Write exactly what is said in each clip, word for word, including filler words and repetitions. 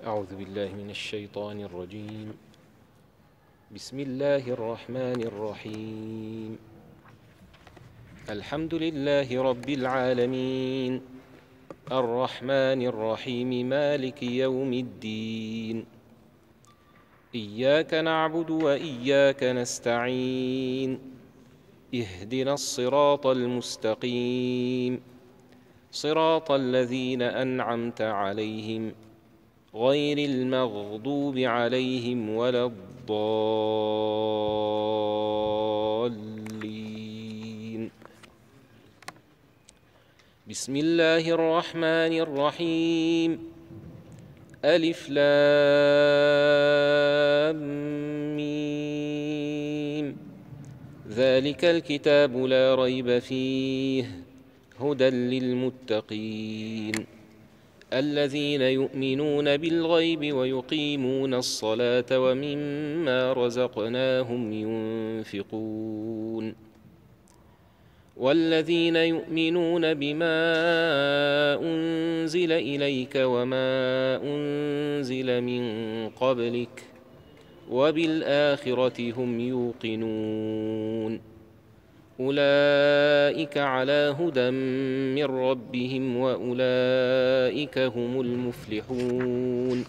أعوذ بالله من الشيطان الرجيم. بسم الله الرحمن الرحيم. الحمد لله رب العالمين، الرحمن الرحيم، مالك يوم الدين. إياك نعبد وإياك نستعين، اهدنا الصراط المستقيم، صراط الذين أنعمت عليهم غير المغضوب عليهم ولا الضالين. بسم الله الرحمن الرحيم. ألف لام ميم. ذلك الكتاب لا ريب فيه هدى للمتقين الذين يؤمنون بالغيب ويقيمون الصلاة ومما رزقناهم ينفقون والذين يؤمنون بما أنزل إليك وما أنزل من قبلك وبالآخرة هم يوقنون أولئك على هدى من ربهم وأولئك هم المفلحون.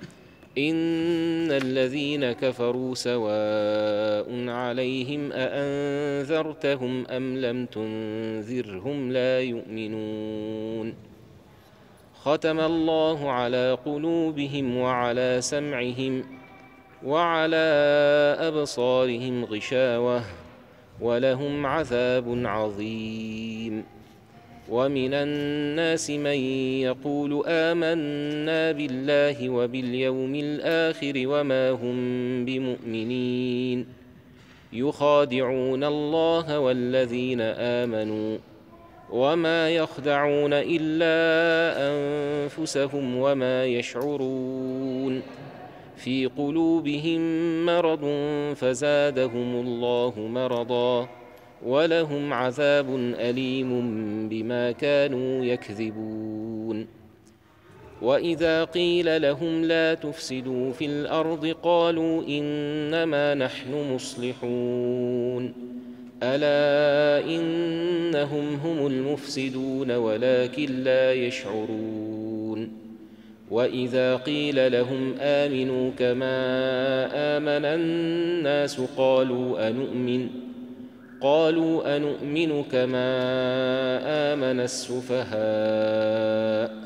إن الذين كفروا سواء عليهم أأنذرتهم أم لم تنذرهم لا يؤمنون. ختم الله على قلوبهم وعلى سمعهم وعلى أبصارهم غشاوة ولهم عذاب عظيم. ومن الناس من يقول آمنا بالله وباليوم الآخر وما هم بمؤمنين يخادعون الله والذين آمنوا وما يخدعون إلا أنفسهم وما يشعرون. في قلوبهم مرض فزادهم الله مرضا ولهم عذاب أليم بما كانوا يكذبون. وإذا قيل لهم لا تفسدوا في الأرض قالوا إنما نحن مصلحون ألا إنهم هم المفسدون ولكن لا يشعرون. وإذا قيل لهم آمنوا كما آمن الناس قالوا أنؤمن قالوا أنؤمن كما آمن السفهاء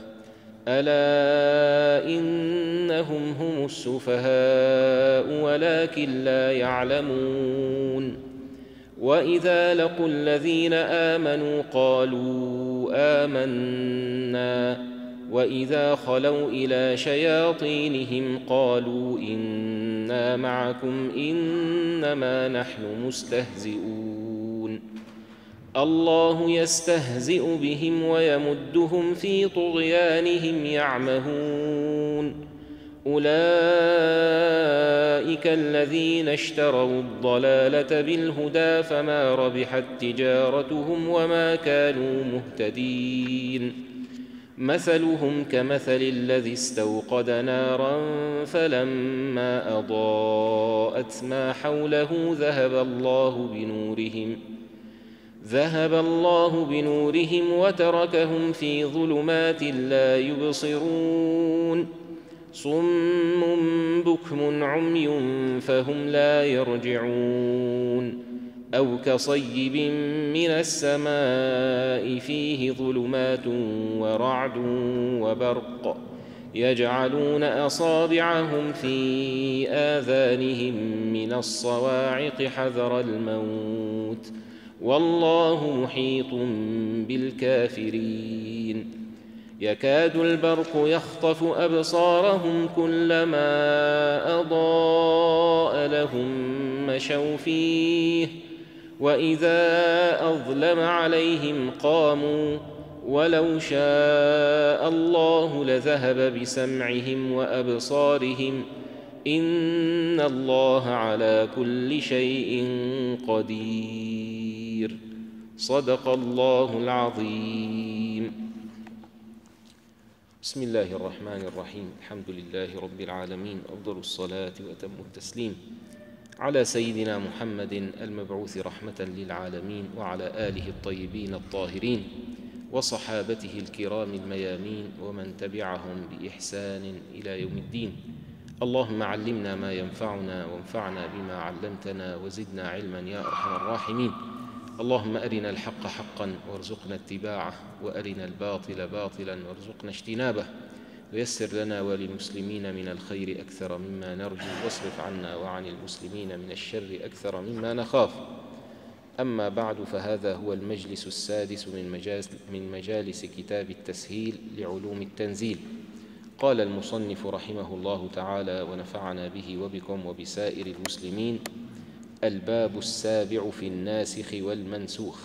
ألا إنهم هم السفهاء ولكن لا يعلمون. وإذا لقوا الذين آمنوا قالوا آمنا وإذا خلوا إلى شياطينهم قالوا إنا معكم إنما نحن مستهزئون. الله يستهزئ بهم ويمدهم في طغيانهم يعمهون. أولئك الذين اشتروا الضلالة بالهدى فما ربحت تجارتهم وما كانوا مهتدين. مثلهم كمثل الذي استوقد نارا فلما أضاءت ما حوله ذهب الله بنورهم ذهب الله بنورهم وتركهم في ظلمات لا يبصرون. صم بكم عمي فهم لا يرجعون. أو كصيب من السماء فيه ظلمات ورعد وبرق يجعلون أصابعهم في آذانهم من الصواعق حذر الموت والله محيط بالكافرين. يكاد البرق يخطف أبصارهم كلما أضاء لهم مشوا فيه وإذا أظلم عليهم قاموا ولو شاء الله لذهب بسمعهم وأبصارهم إن الله على كل شيء قدير. صدق الله العظيم. بسم الله الرحمن الرحيم. الحمد لله رب العالمين، أفضل الصلاة وأتم التسليم على سيدنا محمد المبعوث رحمة للعالمين، وعلى آله الطيبين الطاهرين وصحابته الكرام الميامين ومن تبعهم بإحسان إلى يوم الدين. اللهم علمنا ما ينفعنا وانفعنا بما علمتنا وزدنا علما يا أرحم الراحمين. اللهم أرنا الحق حقا وارزقنا اتباعه، وأرنا الباطل باطلا وارزقنا اجتنابه، ويسر لنا وللمسلمين من الخير أكثر مما نرجو، واصرف عنا وعن المسلمين من الشر أكثر مما نخاف. أما بعد، فهذا هو المجلس السادس من مجالس, من مجالس كتاب التسهيل لعلوم التنزيل. قال المصنف رحمه الله تعالى ونفعنا به وبكم وبسائر المسلمين: الباب السابع في الناسخ والمنسوخ.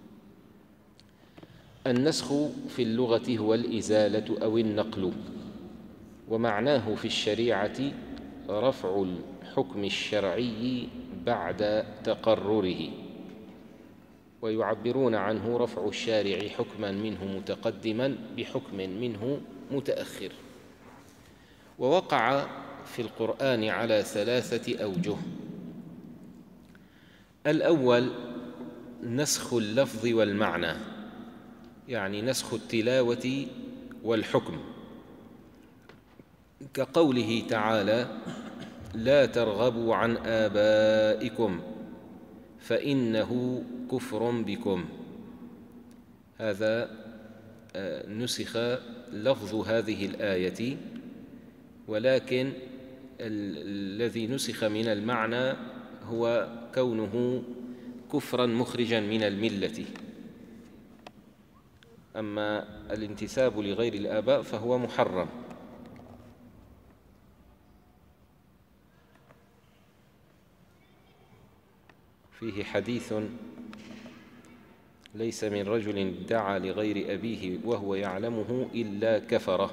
النسخ في اللغة هو الإزالة أو النقل، ومعناه في الشريعة رفع الحكم الشرعي بعد تقرره، ويعبرون عنه رفع الشارع حكما منه متقدما بحكم منه متأخر. ووقع في القرآن على ثلاثة أوجه. الأول نسخ اللفظ والمعنى، يعني نسخ التلاوة والحكم، كقوله تعالى: لا ترغبوا عن آبائكم فإنه كفر بكم. هذا نسخ لفظ هذه الآية، ولكن الذي نسخ من المعنى هو كونه كفرا مخرجا من الملة. أما الانتساب لغير الآباء فهو محرم. فيه حديث: ليس من رجل دعا لغير أبيه وهو يعلمه إلا كفره.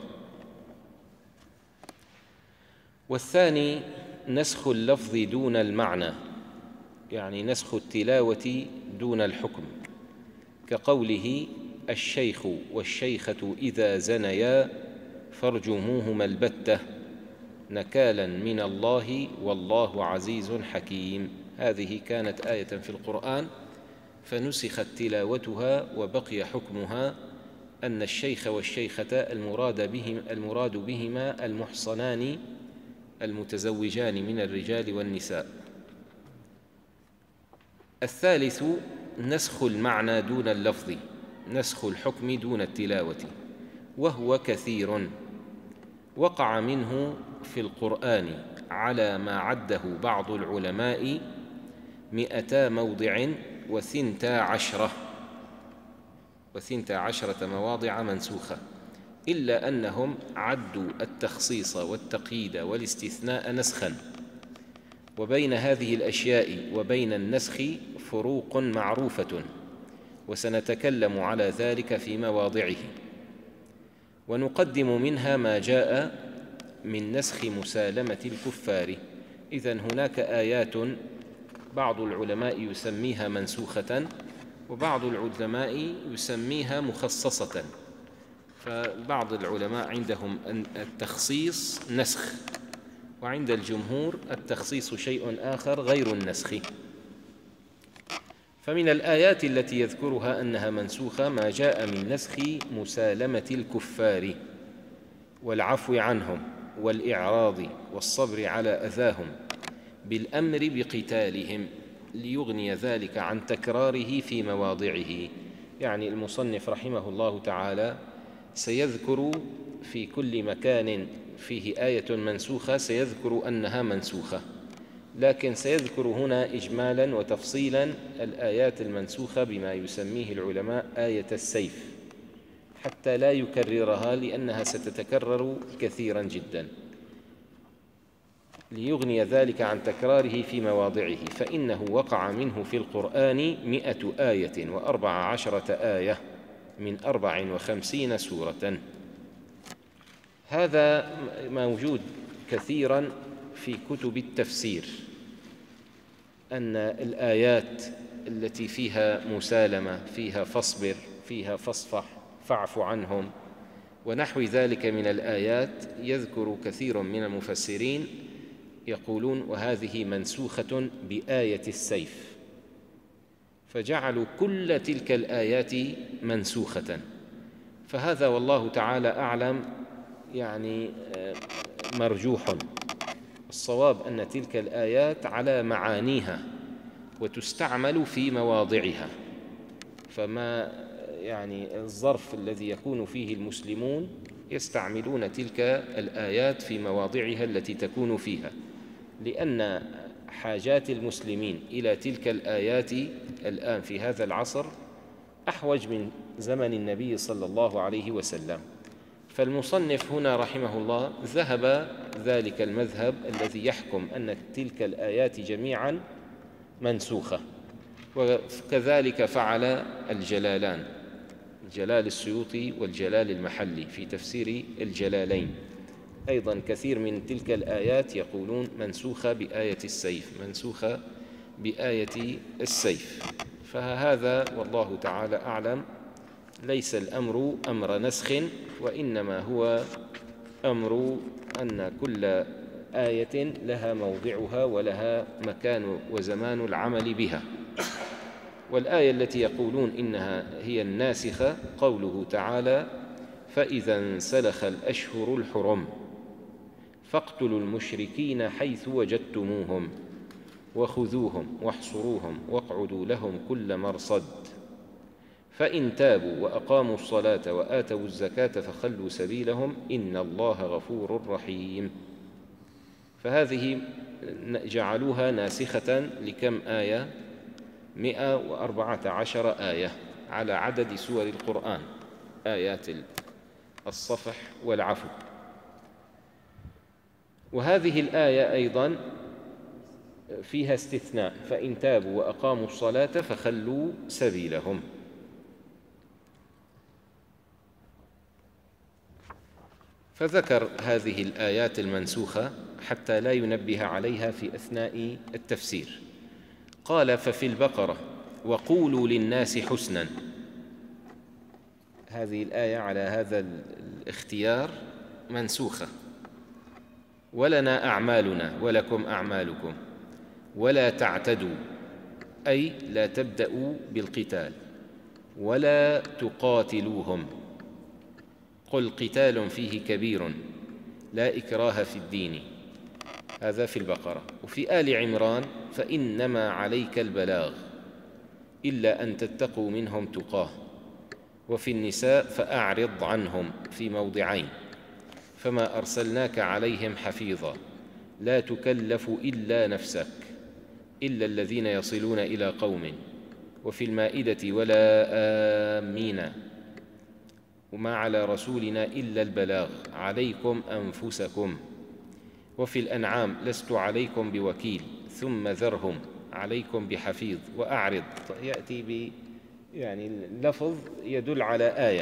والثاني نسخ اللفظ دون المعنى، يعني نسخ التلاوة دون الحكم، كقوله: الشيخ والشيخة إذا زنيا فارجموهما البتة نكالا من الله والله عزيز حكيم. هذه كانت آية في القرآن فنسخت تلاوتها وبقي حكمها، أن الشيخ والشيخة المراد بهم المراد بهما المحصنان المتزوجان من الرجال والنساء. الثالث نسخ المعنى دون اللفظ، نسخ الحكم دون التلاوة، وهو كثير. وقع منه في القرآن على ما عده بعض العلماء مئتا موضع وثنتا عشرة وثنتا عشرة مواضع منسوخة، إلا أنهم عدوا التخصيص والتقييد والاستثناء نسخا. وبين هذه الأشياء وبين النسخ فروق معروفة، وسنتكلم على ذلك في مواضعه. ونقدم منها ما جاء من نسخ مسالمة الكفار. إذن هناك آيات بعض العلماء يسميها منسوخة، وبعض العلماء يسميها مخصصة. فبعض العلماء عندهم التخصيص نسخ، وعند الجمهور التخصيص شيء آخر غير النسخ. فمن الآيات التي يذكرها أنها منسوخة ما جاء من نسخ مسالمة الكفار والعفو عنهم والإعراض والصبر على أذاهم بالأمر بقتالهم، ليغني ذلك عن تكراره في مواضعه. يعني المصنف رحمه الله تعالى سيذكر في كل مكان فيه آية منسوخة سيذكر أنها منسوخة، لكن سيذكر هنا إجمالا وتفصيلا الآيات المنسوخة بما يسميه العلماء آية السيف، حتى لا يكررها لأنها ستتكرر كثيرا جدا، ليغني ذلك عن تكراره في مواضعه. فإنه وقع منه في القرآن مئة آية وأربع عشرة آية من أربع وخمسين سورة. هذا موجود كثيرا في كتب التفسير، أن الآيات التي فيها مسالمة، فيها فاصبر، فيها فاصفح، فاعف عنهم، ونحو ذلك من الآيات يذكر كثير من المفسرين يقولون وهذه منسوخة بآية السيف، فجعلوا كل تلك الآيات منسوخة. فهذا والله تعالى أعلم يعني مرجوح. الصواب أن تلك الآيات على معانيها وتستعمل في مواضعها، فما يعني الظرف الذي يكون فيه المسلمون يستعملون تلك الآيات في مواضعها التي تكون فيها، لأن حاجات المسلمين إلى تلك الآيات الآن في هذا العصر أحوج من زمن النبي صلى الله عليه وسلم. فالمصنف هنا رحمه الله ذهب ذلك المذهب الذي يحكم أن تلك الآيات جميعا منسوخة، وكذلك فعل الجلالان، جلال السيوطي والجلال المحلي في تفسير الجلالين، أيضا كثير من تلك الآيات يقولون منسوخة بآية السيف، منسوخة بآية السيف. فهذا والله تعالى أعلم ليس الأمر أمر نسخ، وإنما هو أمر أن كل آية لها موضعها ولها مكان وزمان العمل بها. والآية التي يقولون إنها هي الناسخة قوله تعالى: فإذا انسلخ الأشهر الحرم فاقتلوا المشركين حيث وجدتموهم وخذوهم واحصروهم واقعدوا لهم كل مرصد فإن تابوا وأقاموا الصلاة وآتوا الزكاة فخلوا سبيلهم إن الله غفور رحيم. فهذه جعلوها ناسخة لكم آية؟ مئة وأربعة عشر آية على عدد سور القرآن، آيات الصفح والعفو. وهذه الآية أيضا فيها استثناء: فإن تابوا وأقاموا الصلاة فخلوا سبيلهم. فذكر هذه الآيات المنسوخة حتى لا ينبه عليها في أثناء التفسير. قال: ففي البقرة وقولوا للناس حسنا. هذه الآية على هذا الاختيار منسوخة: ولنا أعمالنا ولكم أعمالكم ولا تعتدوا، أي لا تبدأوا بالقتال ولا تقاتلوهم، قل قتال فيه كبير لا إكراه في الدين. هذا في البقرة. وفي آل عمران: فإنما عليك البلاغ إلا أن تتقوا منهم تقاه. وفي النساء: فأعرض عنهم في موضعين: فما أرسلناك عليهم حفيظا لا تكلف إلا نفسك إلا الذين يصلون إلى قوم. وفي المائدة: ولا آمين وما على رسولنا إلا البلاغ عليكم أنفسكم. وفي الأنعام: لست عليكم بوكيل ثم ذرهم عليكم بحفيظ وأعرض. يأتي ب يعني اللفظ يدل على آية: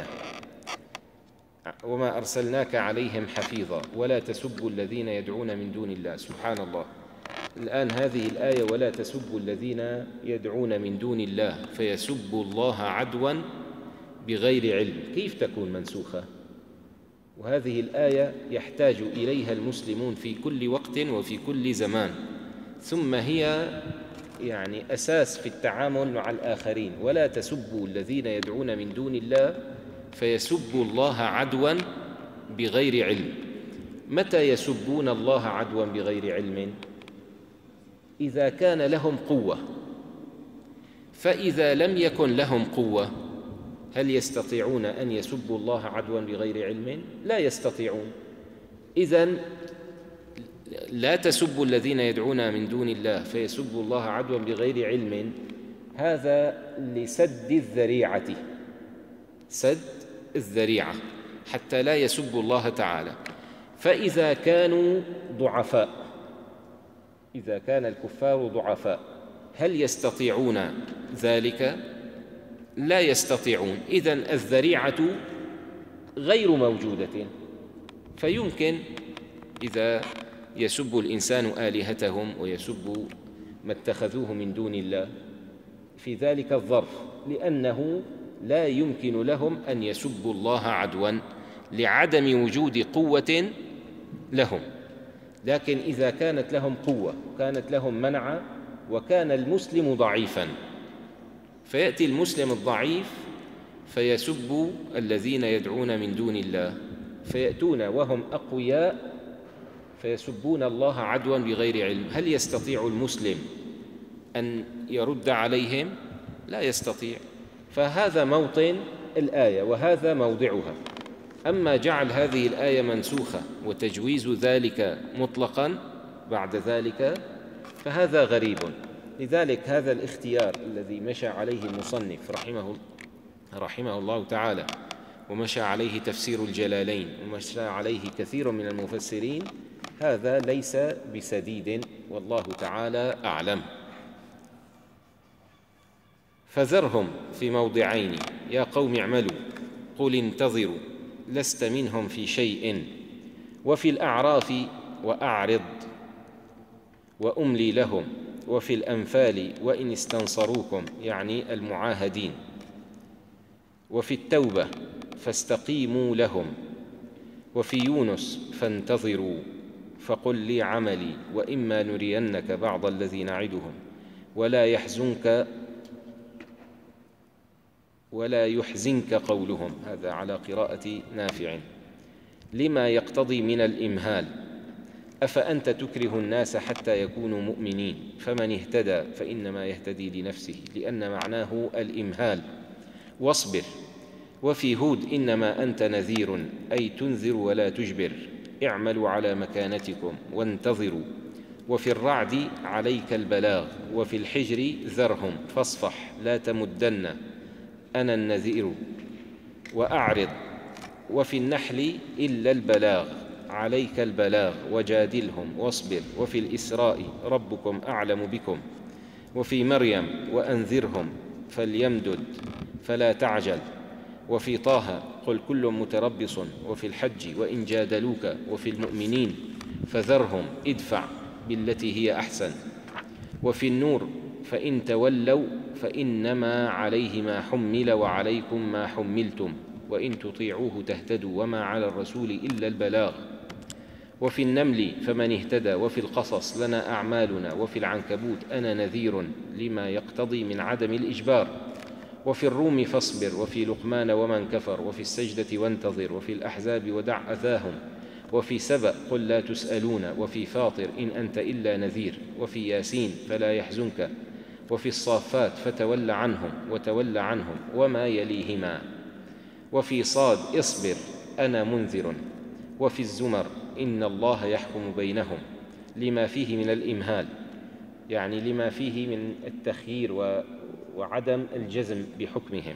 وما أرسلناك عليهم حفيظا ولا تسبوا الذين يدعون من دون الله. سبحان الله، الآن هذه الآية: ولا تسبوا الذين يدعون من دون الله فيسبوا الله عدوا بغير علم، كيف تكون منسوخة؟ وهذه الآية يحتاج إليها المسلمون في كل وقت وفي كل زمان، ثم هي يعني أساس في التعامل مع الآخرين. ولا تسبوا الذين يدعون من دون الله فيسبوا الله عدوا بغير علم. متى يسبون الله عدوا بغير علم؟ إذا كان لهم قوة. فإذا لم يكن لهم قوة هل يستطيعون أن يسبوا الله عدوا بغير علم؟ لا يستطيعون. إذن لا تسبوا الذين يدعون من دون الله فيسبوا الله عدوا بغير علم، هذا لسد الذريعة، سد الذريعة حتى لا يسبوا الله تعالى. فإذا كانوا ضعفاء، إذا كان الكفار ضعفاء، هل يستطيعون ذلك؟ لا يستطيعون. إذن الذريعة غير موجودة. فيمكن إذا يسب الإنسان آلهتهم ويسب ما اتخذوه من دون الله في ذلك الظرف، لأنه لا يمكن لهم أن يسبوا الله عدوا، لعدم وجود قوة لهم. لكن إذا كانت لهم قوة، كانت لهم منعة، وكان المسلم ضعيفا، فيأتي المسلم الضعيف فيسب الذين يدعون من دون الله، فيأتون وهم أقوياء فيسبون الله عدوا بغير علم. هل يستطيع المسلم أن يرد عليهم؟ لا يستطيع. فهذا موطن الآية وهذا موضعها. أما جعل هذه الآية منسوخة وتجويز ذلك مطلقا بعد ذلك فهذا غريب. لذلك هذا الاختيار الذي مشى عليه المصنف رحمه رحمه الله تعالى، ومشى عليه تفسير الجلالين، ومشى عليه كثير من المفسرين، هذا ليس بسديد، والله تعالى أعلم. فذرهم في موضعين: يا قوم اعملوا، قل انتظروا، لست منهم في شيء، وفي الأعراف وأعرض وأملي لهم، وفي الأنفال وإن استنصروكم، يعني المعاهدين، وفي التوبة فاستقيموا لهم، وفي يونس فانتظروا فقل لي عملي وإما نرينك بعض الذي نعدهم ولا يحزنك ولا يحزنك قولهم. هذا على قراءة نافع. لما يقتضي من الإمهال: أفأنت تكره الناس حتى يكونوا مؤمنين، فمن اهتدى فإنما يهتدي لنفسه، لأن معناه الإمهال. واصبر. وفي هود إنما أنت نذير، أي تنذر ولا تجبر، اعملوا على مكانتكم وانتظروا. وفي الرعد عليك البلاغ. وفي الحجر ذرهم فاصفح لا تمدن، أنا النذير وأعرض. وفي النحل إلا البلاغ، عليك البلاغ وجادلهم واصبر. وفي الإسراء ربكم أعلم بكم. وفي مريم وأنذرهم فليمدد فلا تعجل. وفي طه قل كل متربص. وفي الحج وإن جادلوك. وفي المؤمنين فذرهم ادفع بالتي هي أحسن. وفي النور فإن تولوا فإنما عليه ما حمل وعليكم ما حملتم وإن تطيعوه تهتدوا وما على الرسول إلا البلاغ. وفي النمل فمن اهتدى. وفي القصص لنا أعمالنا. وفي العنكبوت أنا نذير لما يقتضي من عدم الإجبار. وفي الروم فاصبر. وفي لقمان ومن كفر. وفي السجدة وانتظر. وفي الأحزاب ودع أذاهم. وفي سبأ قل لا تسألون. وفي فاطر إن أنت إلا نذير. وفي ياسين فلا يحزنك. وفي الصافات فتول عنهم وتول عنهم وما يليهما. وفي صاد اصبر أنا منذر. وفي الزمر إن الله يحكم بينهم، لما فيه من الإمهال، يعني لما فيه من التخيير وعدم الجزم بحكمهم.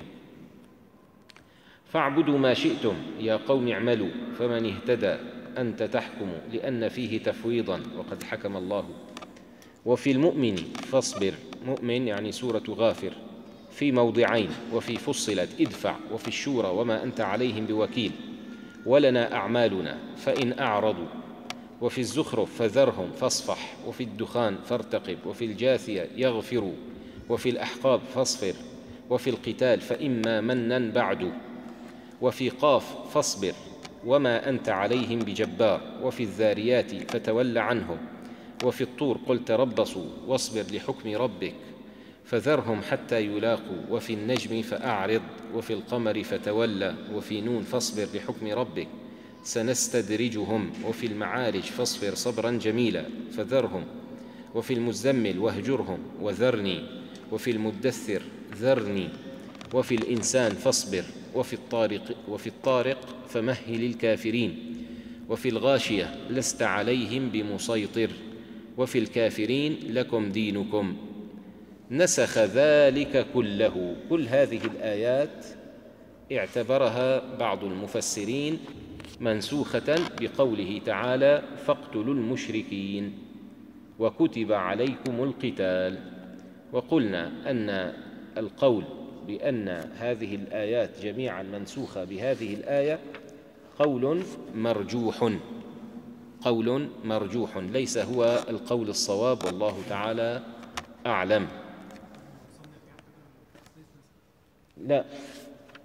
فاعبدوا ما شئتم يا قوم اعملوا، فمن اهتدى أنت تحكم، لأن فيه تفويضا وقد حكم الله. وفي المؤمن فاصبر، مؤمن يعني سورة غافر، في موضعين: وفي فصلت ادفع، وفي الشورى وما أنت عليهم بوكيل، ولنا أعمالنا فإن أعرضوا. وفي الزخرف فذرهم فاصفح. وفي الدخان فارتقب. وفي الجاثية يغفروا. وفي الأحقاب فاصفر. وفي القتال فإما منا بعد. وفي قاف فاصبر وما أنت عليهم بجبار. وفي الذاريات فتول عنهم. وفي الطور قل تربصوا واصبر لحكم ربك فذرهم حتى يلاقوا. وفي النجم فأعرض. وفي القمر فتولى. وفي نون فاصبر لحكم ربك سنستدرجهم. وفي المعارج فاصبر صبرا جميلا فذرهم. وفي المزمل واهجرهم وذرني. وفي المدثر ذرني. وفي الإنسان فاصبر. وفي الطارق, وفي الطارق فمهل الكافرين. وفي الغاشية لست عليهم بمسيطر. وفي الكافرين لكم دينكم. نسخ ذلك كله. كل هذه الآيات اعتبرها بعض المفسرين منسوخة بقوله تعالى: فاقتلوا المشركين وكتب عليكم القتال. وقلنا أن القول بأن هذه الآيات جميعا منسوخة بهذه الآية قول مرجوح، قول مرجوح ليس هو القول الصواب، والله تعالى أعلم. لا،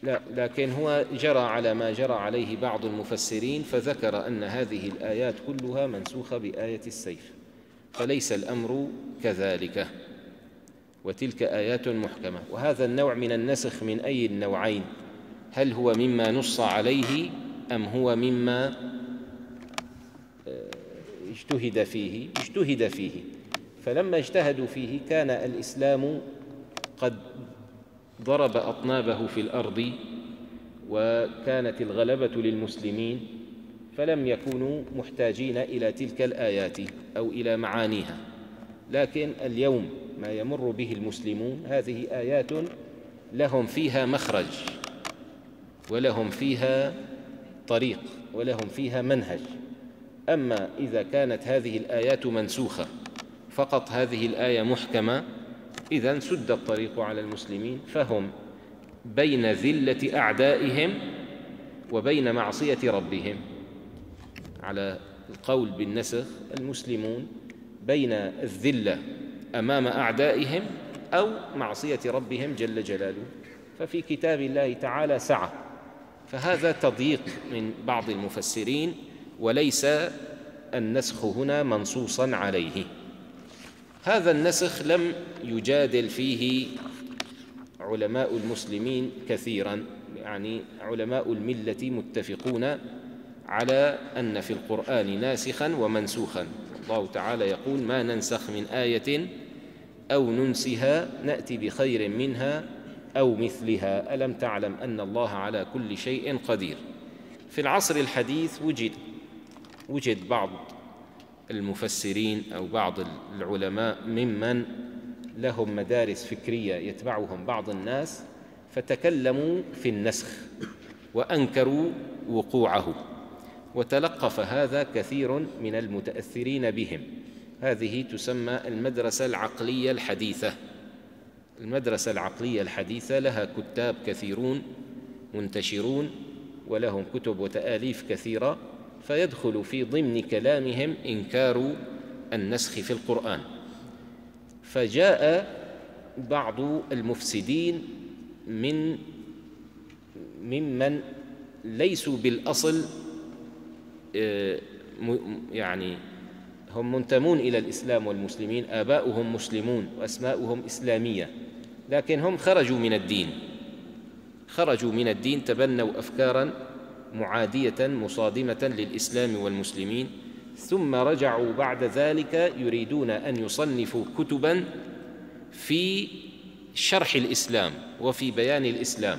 لا، لكن هو جرى على ما جرى عليه بعض المفسرين، فذكر أن هذه الآيات كلها منسوخة بآية السيف، فليس الأمر كذلك، وتلك آيات محكمة. وهذا النوع من النسخ من أي النوعين؟ هل هو مما نص عليه أم هو مما اجتهد فيه؟ اجتهد فيه، فلما اجتهدوا فيه كان الإسلام قد ضرب أطنابه في الأرض وكانت الغلبة للمسلمين، فلم يكونوا محتاجين إلى تلك الآيات أو إلى معانيها. لكن اليوم ما يمر به المسلمون هذه آيات لهم فيها مخرج، ولهم فيها طريق، ولهم فيها منهج. أما إذا كانت هذه الآيات منسوخة فقط، هذه الآية محكمة، إذن سد الطريق على المسلمين، فهم بين ذلة أعدائهم وبين معصية ربهم. على القول بالنسخ، المسلمون بين الذلة أمام أعدائهم أو معصية ربهم جل جلاله، ففي كتاب الله تعالى سعة، فهذا تضييق من بعض المفسرين، وليس النسخ هنا منصوصا عليه. هذا النسخ لم يجادل فيه علماء المسلمين كثيرا، يعني علماء الملة متفقون على أن في القرآن ناسخا ومنسوخا. الله تعالى يقول: ما ننسخ من آية أو ننسها نأتي بخير منها أو مثلها ألم تعلم أن الله على كل شيء قدير. في العصر الحديث وجد وجد بعض المفسرين أو بعض العلماء ممن لهم مدارس فكرية يتبعهم بعض الناس، فتكلموا في النسخ وأنكروا وقوعه، وتلقف هذا كثير من المتأثرين بهم. هذه تسمى المدرسة العقلية الحديثة. المدرسة العقلية الحديثة لها كتاب كثيرون منتشرون، ولهم كتب وتآليف كثيرة، فيدخل في ضمن كلامهم إنكار النسخ في القرآن. فجاء بعض المفسدين من ممن ليسوا بالأصل يعني هم منتمون إلى الإسلام والمسلمين، آباؤهم مسلمون وأسماؤهم إسلامية، لكن هم خرجوا من الدين خرجوا من الدين تبنوا أفكاراً معادية مصادمة للإسلام والمسلمين، ثم رجعوا بعد ذلك يريدون أن يصنفوا كتباً في شرح الإسلام وفي بيان الإسلام.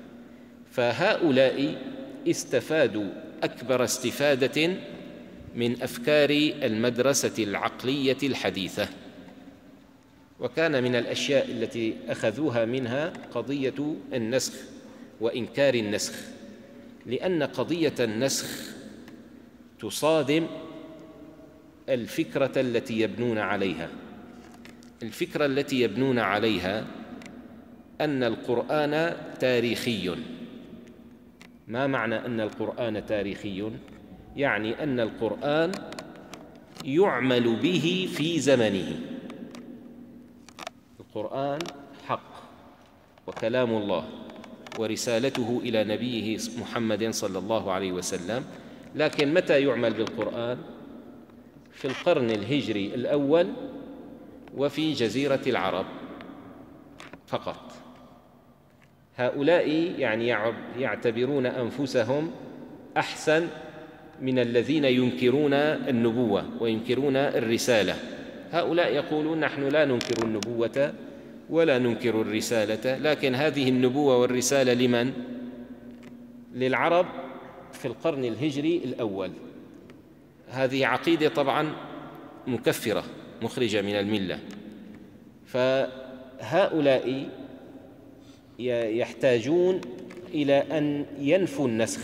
فهؤلاء استفادوا أكبر استفادة من أفكار المدرسة العقلية الحديثة. وكان من الأشياء التي أخذوها منها قضية النسخ وإنكار النسخ، لأن قضية النسخ تصادم الفكرة التي يبنون عليها. الفكرة التي يبنون عليها أن القرآن تاريخي. ما معنى أن القرآن تاريخي؟ يعني أن القرآن يعمل به في زمنه. القرآن حق وكلام الله ورسالته إلى نبيه محمد صلى الله عليه وسلم، لكن متى يعمل بالقرآن؟ في القرن الهجري الأول وفي جزيرة العرب فقط. هؤلاء يعني يعتبرون أنفسهم أحسن من الذين ينكرون النبوة وينكرون الرسالة. هؤلاء يقولون: نحن لا ننكر النبوة ولا ننكر الرسالة، لكن هذه النبوة والرسالة لمن؟ للعرب في القرن الهجري الأول. هذه عقيدة طبعا مكفرة مخرجة من الملة. فهؤلاء يحتاجون إلى أن ينفوا النسخ،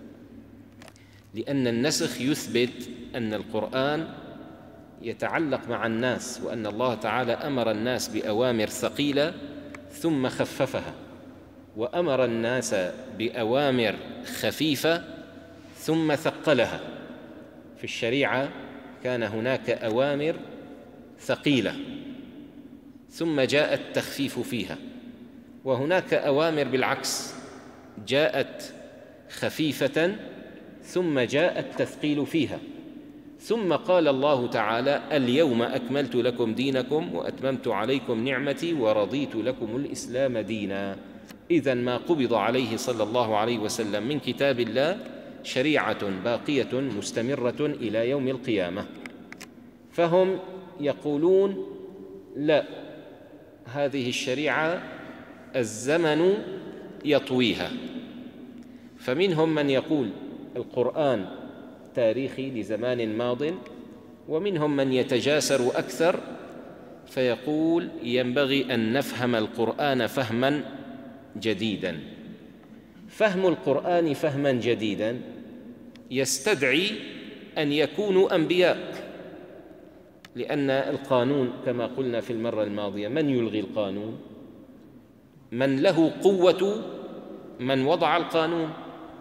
لأن النسخ يثبت أن القرآن يتعلق مع الناس، وأن الله تعالى أمر الناس بأوامر ثقيلة ثم خففها، وأمر الناس بأوامر خفيفة ثم ثقلها. في الشريعة كان هناك أوامر ثقيلة ثم جاء التخفيف فيها، وهناك أوامر بالعكس جاءت خفيفة ثم جاء التثقيل فيها، ثم قال الله تعالى: اليوم أكملت لكم دينكم وأتممت عليكم نعمتي ورضيت لكم الإسلام دينا. إذن ما قبض عليه صلى الله عليه وسلم من كتاب الله شريعة باقية مستمرة إلى يوم القيامة. فهم يقولون: لا، هذه الشريعة الزمن يطويها. فمنهم من يقول القرآن تاريخي لزمان ماض، ومنهم من يتجاسر أكثر فيقول ينبغي أن نفهم القرآن فهما جديدا. فهم القرآن فهما جديدا يستدعي أن يكونوا أنبياء، لأن القانون كما قلنا في المرة الماضية: من يلغي القانون؟ من له قوة من وضع القانون.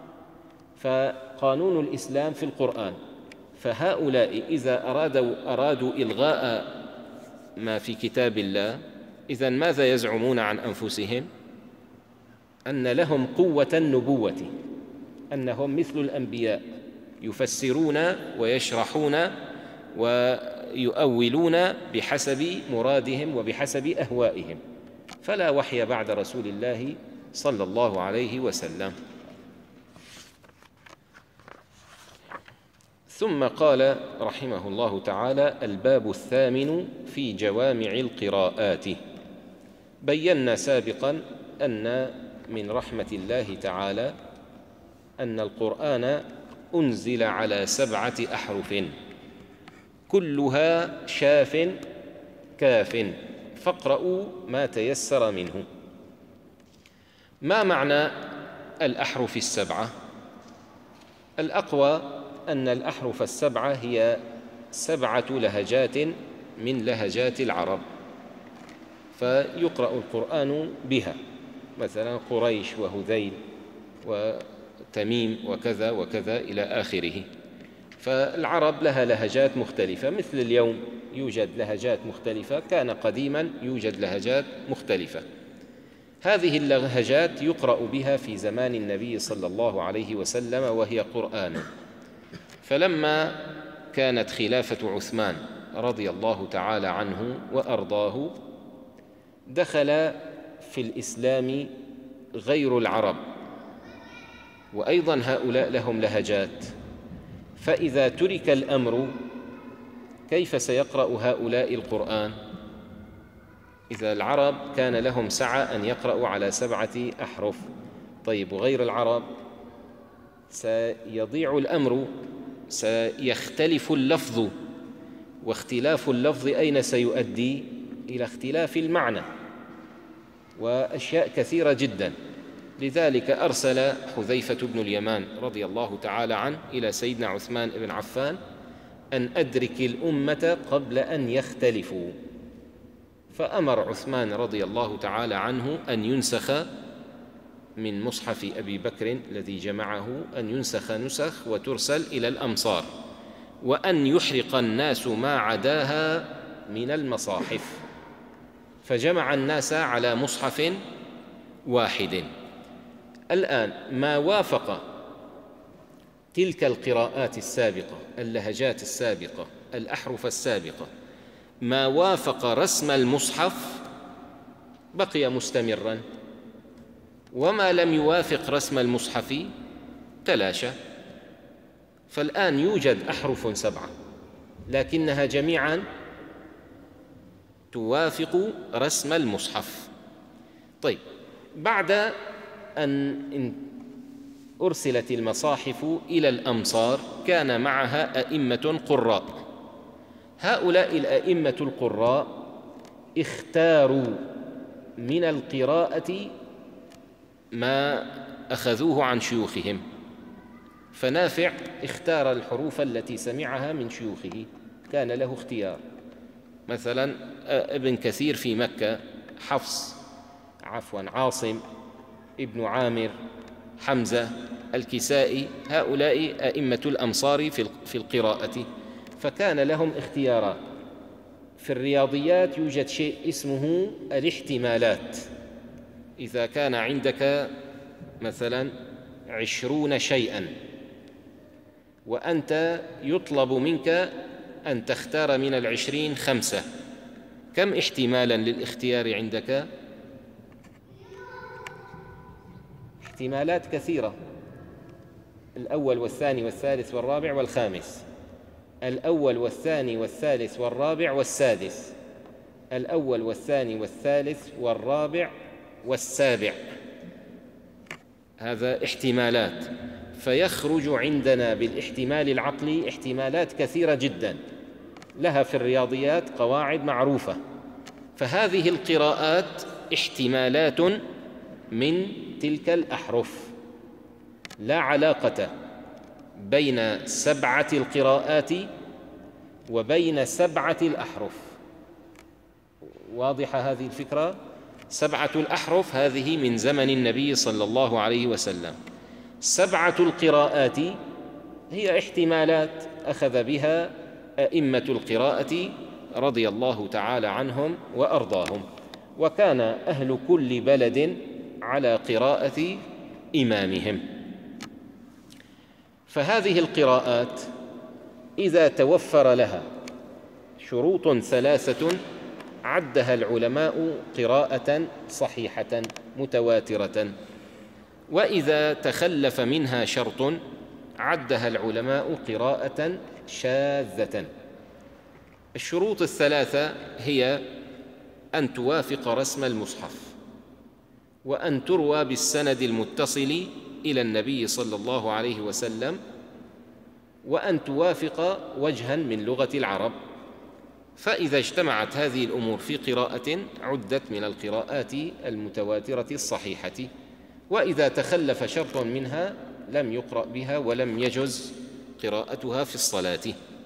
فقانون الإسلام في القرآن، فهؤلاء إذا أرادوا, أرادوا إلغاء ما في كتاب الله، إذن ماذا يزعمون عن أنفسهم؟ أن لهم قوة النبوة، أنهم مثل الأنبياء يفسرون ويشرحون ويؤولون بحسب مرادهم وبحسب أهوائهم، فلا وحي بعد رسول الله صلى الله عليه وسلم. ثم قال رحمه الله تعالى: الباب الثامن في جوامع القراءات. بينا سابقا أن من رحمة الله تعالى أن القرآن أنزل على سبعة أحرف كلها شاف كاف، فاقرؤوا ما تيسر منه. ما معنى الأحرف السبعة؟ الأقوى أن الأحرف السبعة هي سبعة لهجات من لهجات العرب، فيقرأ القرآن بها، مثلا قريش وهذيل وتميم وكذا وكذا إلى آخره. فالعرب لها لهجات مختلفة، مثل اليوم يوجد لهجات مختلفة، كان قديما يوجد لهجات مختلفة. هذه اللهجات يقرأ بها في زمان النبي صلى الله عليه وسلم وهي قرآن. فلما كانت خلافة عثمان رضي الله تعالى عنه وأرضاه، دخل في الإسلام غير العرب، وأيضا هؤلاء لهم لهجات، فإذا ترك الأمر كيف سيقرأ هؤلاء القرآن؟ إذا العرب كان لهم سعة أن يقرأوا على سبعة أحرف، طيب وغير العرب سيضيع الأمر، سيختلف اللفظ، واختلاف اللفظ أين سيؤدي؟ إلى اختلاف المعنى وأشياء كثيرة جدا. لذلك أرسل حذيفة بن اليمان رضي الله تعالى عنه إلى سيدنا عثمان بن عفان أن أدرك الأمة قبل أن يختلفوا، فأمر عثمان رضي الله تعالى عنه أن ينسخ من مصحف أبي بكر الذي جمعه، أن ينسخ نسخ وترسل إلى الأمصار، وأن يحرق الناس ما عداها من المصاحف، فجمع الناس على مصحف واحد. الآن ما وافق تلك القراءات السابقة، اللهجات السابقة، الأحرف السابقة، ما وافق رسم المصحف بقي مستمراً، وما لم يوافق رسم المصحف تلاشى. فالآن يوجد أحرف سبعة لكنها جميعاً توافق رسم المصحف. طيب، بعد أن أرسلت المصاحف إلى الأمصار كان معها أئمة قراء. هؤلاء الأئمة القراء اختاروا من القراءة ما أخذوه عن شيوخهم، فنافع اختار الحروف التي سمعها من شيوخه، كان له اختيار. مثلا ابن كثير في مكة، حفص عفوا عاصم، ابن عامر، حمزة، الكسائي، هؤلاء أئمة الأمصار في القراءة، فكان لهم اختيارات. في الرياضيات يوجد شيء اسمه الاحتمالات. إذا كان عندك مثلا عشرون شيئا، وأنت يطلب منك أن تختار من العشرين خمسة، كم احتمالا للاختيار عندك؟ احتمالات كثيرة، الأول والثاني والثالث والرابع والخامس، الأول والثاني والثالث والرابع والسادس، الأول والثاني والثالث والرابع والسابع، هذا احتمالات. فيخرج عندنا بالاحتمال العقلي احتمالات كثيرة جدا لها في الرياضيات قواعد معروفة. فهذه القراءات احتمالات من تلك الأحرف، لا علاقة بين سبعة القراءات وبين سبعة الأحرف. واضحة هذه الفكرة؟ سبعة الأحرف هذه من زمن النبي صلى الله عليه وسلم، سبعة القراءات هي احتمالات أخذ بها أئمة القراءة رضي الله تعالى عنهم وأرضاهم، وكان أهل كل بلد على قراءة إمامهم. فهذه القراءات إذا توفر لها شروط ثلاثة عدها العلماء قراءة صحيحة متواترة، وإذا تخلف منها شرط عدها العلماء قراءة شاذة. الشروط الثلاثة هي أن توافق رسم المصحف، وأن تروى بالسند المتصل إلى النبي صلى الله عليه وسلم، وأن توافق وجها من لغة العرب. فإذا اجتمعت هذه الأمور في قراءة عدت من القراءات المتواترة الصحيحة، وإذا تخلف شرط منها لم يقرأ بها ولم يجز قراءتها في الصلاة.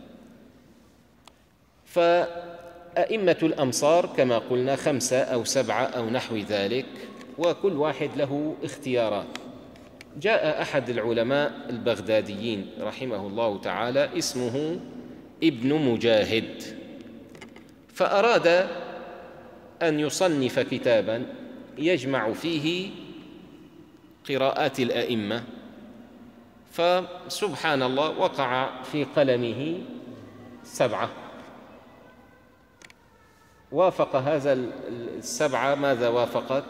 فأئمة الأمصار كما قلنا خمسة أو سبعة أو نحو ذلك، وكل واحد له اختيارات. جاء أحد العلماء البغداديين رحمه الله تعالى اسمه ابن مجاهد، فأراد أن يصنف كتابا يجمع فيه قراءات الأئمة، فسبحان الله وقع في قلمه سبعة، وافق هذا السبعة ماذا وافقت؟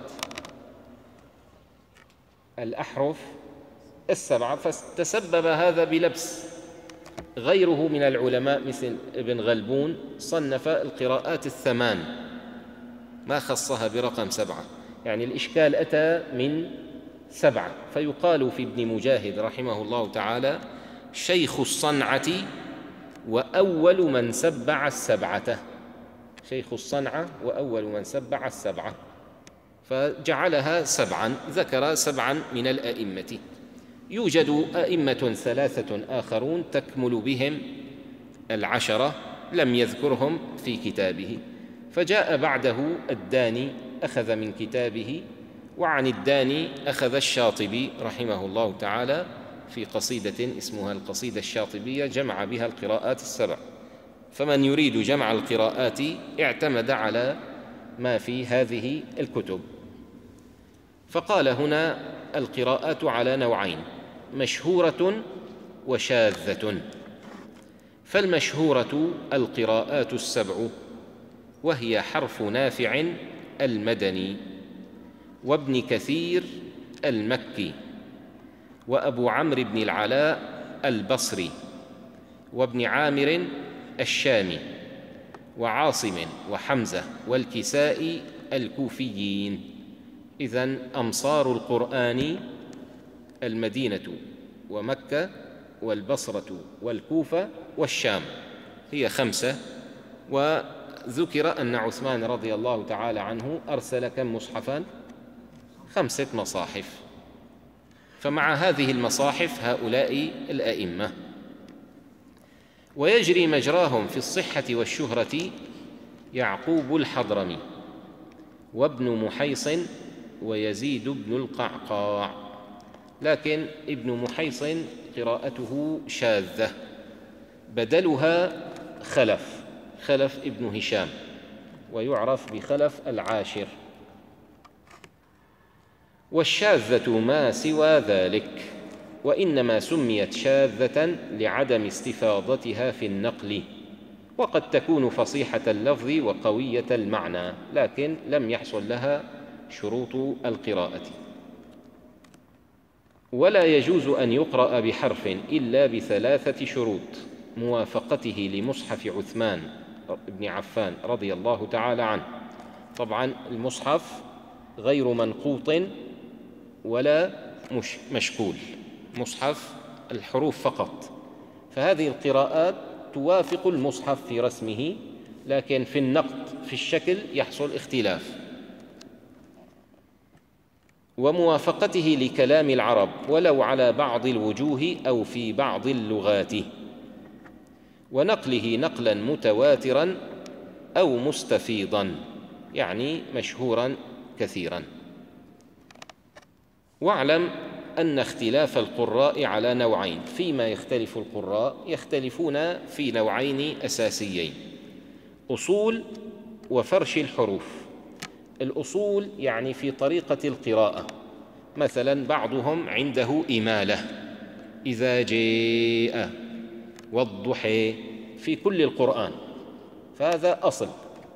الأحرف السبعة، فتسبب هذا بلبس. غيره من العلماء مثل ابن غلبون صنف القراءات الثمان، ما خصها برقم سبعة، يعني الإشكال أتى من سبعة. فيقال في ابن مجاهد رحمه الله تعالى شيخ الصنعة وأول من سبع السبعة، شيخ الصنعة وأول من سبع السبعة، فجعلها سبعا، ذكر سبعا من الأئمة. يوجد أئمة ثلاثة آخرون تكمل بهم العشرة لم يذكرهم في كتابه، فجاء بعده الداني أخذ من كتابه، وعن الداني أخذ الشاطبي رحمه الله تعالى في قصيدة اسمها القصيدة الشاطبية جمع بها القراءات السبع. فمن يريد جمع القراءات اعتمد على ما في هذه الكتب. فقال هنا القراءات على نوعين، مشهورة وشاذة. فالمشهورة القراءات السبع، وهي حرف نافع المدني، وابن كثير المكي، وأبو عمرو بن العلاء البصري، وابن عامر الشامي، وعاصم وحمزة والكسائي الكوفيين. إذن أمصار القرآن المدينة ومكة والبصرة والكوفة والشام، هي خمسة. وذكر أن عثمان رضي الله تعالى عنه أرسل كم مصحفا؟ خمسة مصاحف. فمع هذه المصاحف هؤلاء الأئمة، ويجري مجراهم في الصحة والشهرة يعقوب الحضرمي وابن محيصن ويزيد بن القعقاع، لكن ابن محيصن قراءته شاذة، بدلها خلف خلف ابن هشام، ويعرف بخلف العاشر. والشاذة ما سوى ذلك، وإنما سميت شاذة لعدم استفاضتها في النقل، وقد تكون فصيحة اللفظ وقوية المعنى، لكن لم يحصل لها شروط القراءة. ولا يجوز أن يقرأ بحرف إلا بثلاثة شروط: موافقته لمصحف عثمان بن عفان رضي الله تعالى عنه. طبعا المصحف غير منقوط ولا مش مشكول، مصحف الحروف فقط، فهذه القراءات توافق المصحف في رسمه، لكن في النقط في الشكل يحصل اختلاف. وموافقته لكلام العرب ولو على بعض الوجوه أو في بعض اللغات، ونقله نقلا متواترا أو مستفيضا، يعني مشهورا كثيرا. واعلم أن اختلاف القراء على نوعين. فيما يختلف القراء يختلفون في نوعين أساسيين: أصول وفرش الحروف. الأصول يعني في طريقة القراءة، مثلا بعضهم عنده إمالة، إذا جاء والضحى في كل القرآن، فهذا أصل.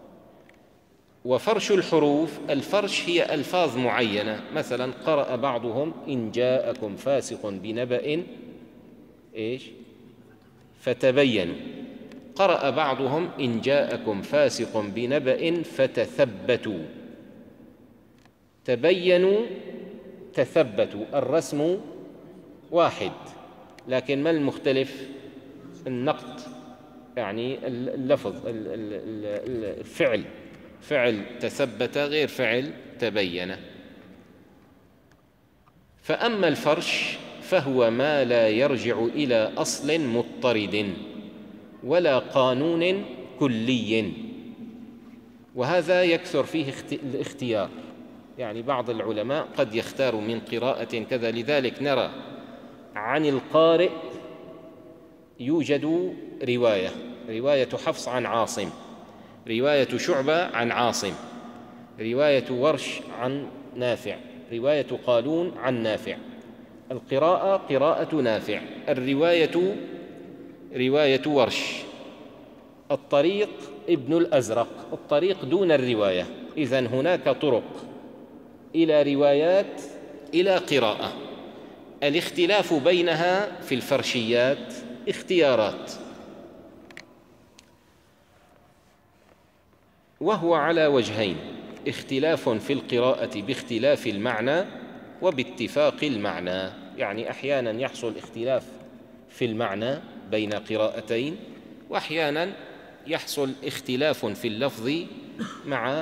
وفرش الحروف، الفرش هي ألفاظ معينة، مثلا قرأ بعضهم إن جاءكم فاسق بنبأ إيش فتبينوا، قرأ بعضهم إن جاءكم فاسق بنبأ فتثبتوا. تبينوا تثبتوا، الرسم واحد، لكن ما المختلف؟ النقط، يعني اللفظ، الفعل، فعل تثبت غير فعل تبين. فأما الفرش فهو ما لا يرجع إلى أصل مضطرد ولا قانون كلي، وهذا يكثر فيه الاختيار، يعني بعض العلماء قد يختار من قراءة كذا. لذلك نرى عن القارئ يوجد رواية، رواية حفص عن عاصم، رواية شعبة عن عاصم، رواية ورش عن نافع، رواية قالون عن نافع. القراءة قراءة نافع، الرواية رواية ورش، الطريق ابن الأزرق، الطريق دون الرواية. إذن هناك طرق إلى روايات إلى قراءة، الاختلاف بينها في الفرشيات اختيارات، وهو على وجهين: اختلاف في القراءة باختلاف المعنى وباتفاق المعنى، يعني أحيانا يحصل اختلاف في المعنى بين قراءتين، وأحيانا يحصل اختلاف في اللفظ مع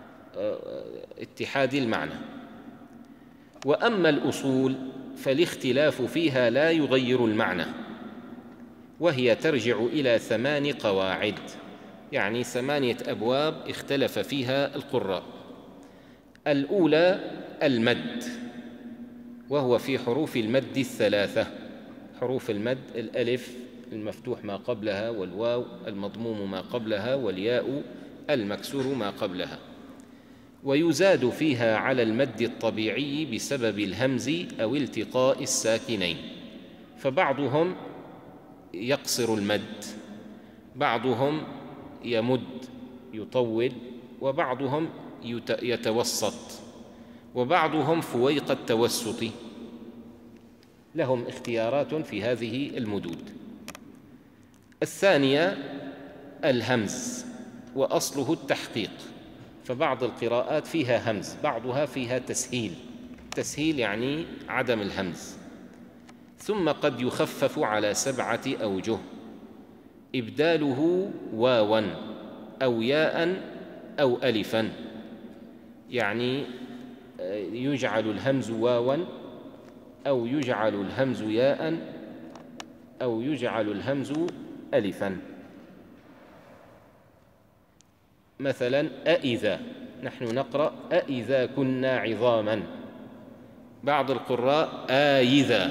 اتحاد المعنى. وأما الأصول فالاختلاف فيها لا يغير المعنى، وهي ترجع إلى ثمان قواعد، يعني ثمانية أبواب اختلف فيها القراء. الأولى المد، وهو في حروف المد الثلاثة. حروف المد: الألف المفتوح ما قبلها، والواو المضموم ما قبلها، والياء المكسور ما قبلها. ويزاد فيها على المد الطبيعي بسبب الهمز أو التقاء الساكنين، فبعضهم يقصر المد، بعضهم يمد يطول، وبعضهم يتوسط، وبعضهم فويق التوسط. لهم اختيارات في هذه المدود. الثانية الهمز، وأصله التحقيق، فبعض القراءات فيها همز، بعضها فيها تسهيل، تسهيل يعني عدم الهمز. ثم قد يخفف على سبعة أوجه: إبداله واوا أو ياء أو ألفا، يعني يجعل الهمز واوا أو يجعل الهمز ياء أو يجعل الهمز ألفا. مثلا أإذا، نحن نقرأ أإذا كنا عظاما، بعض القراء آيذا،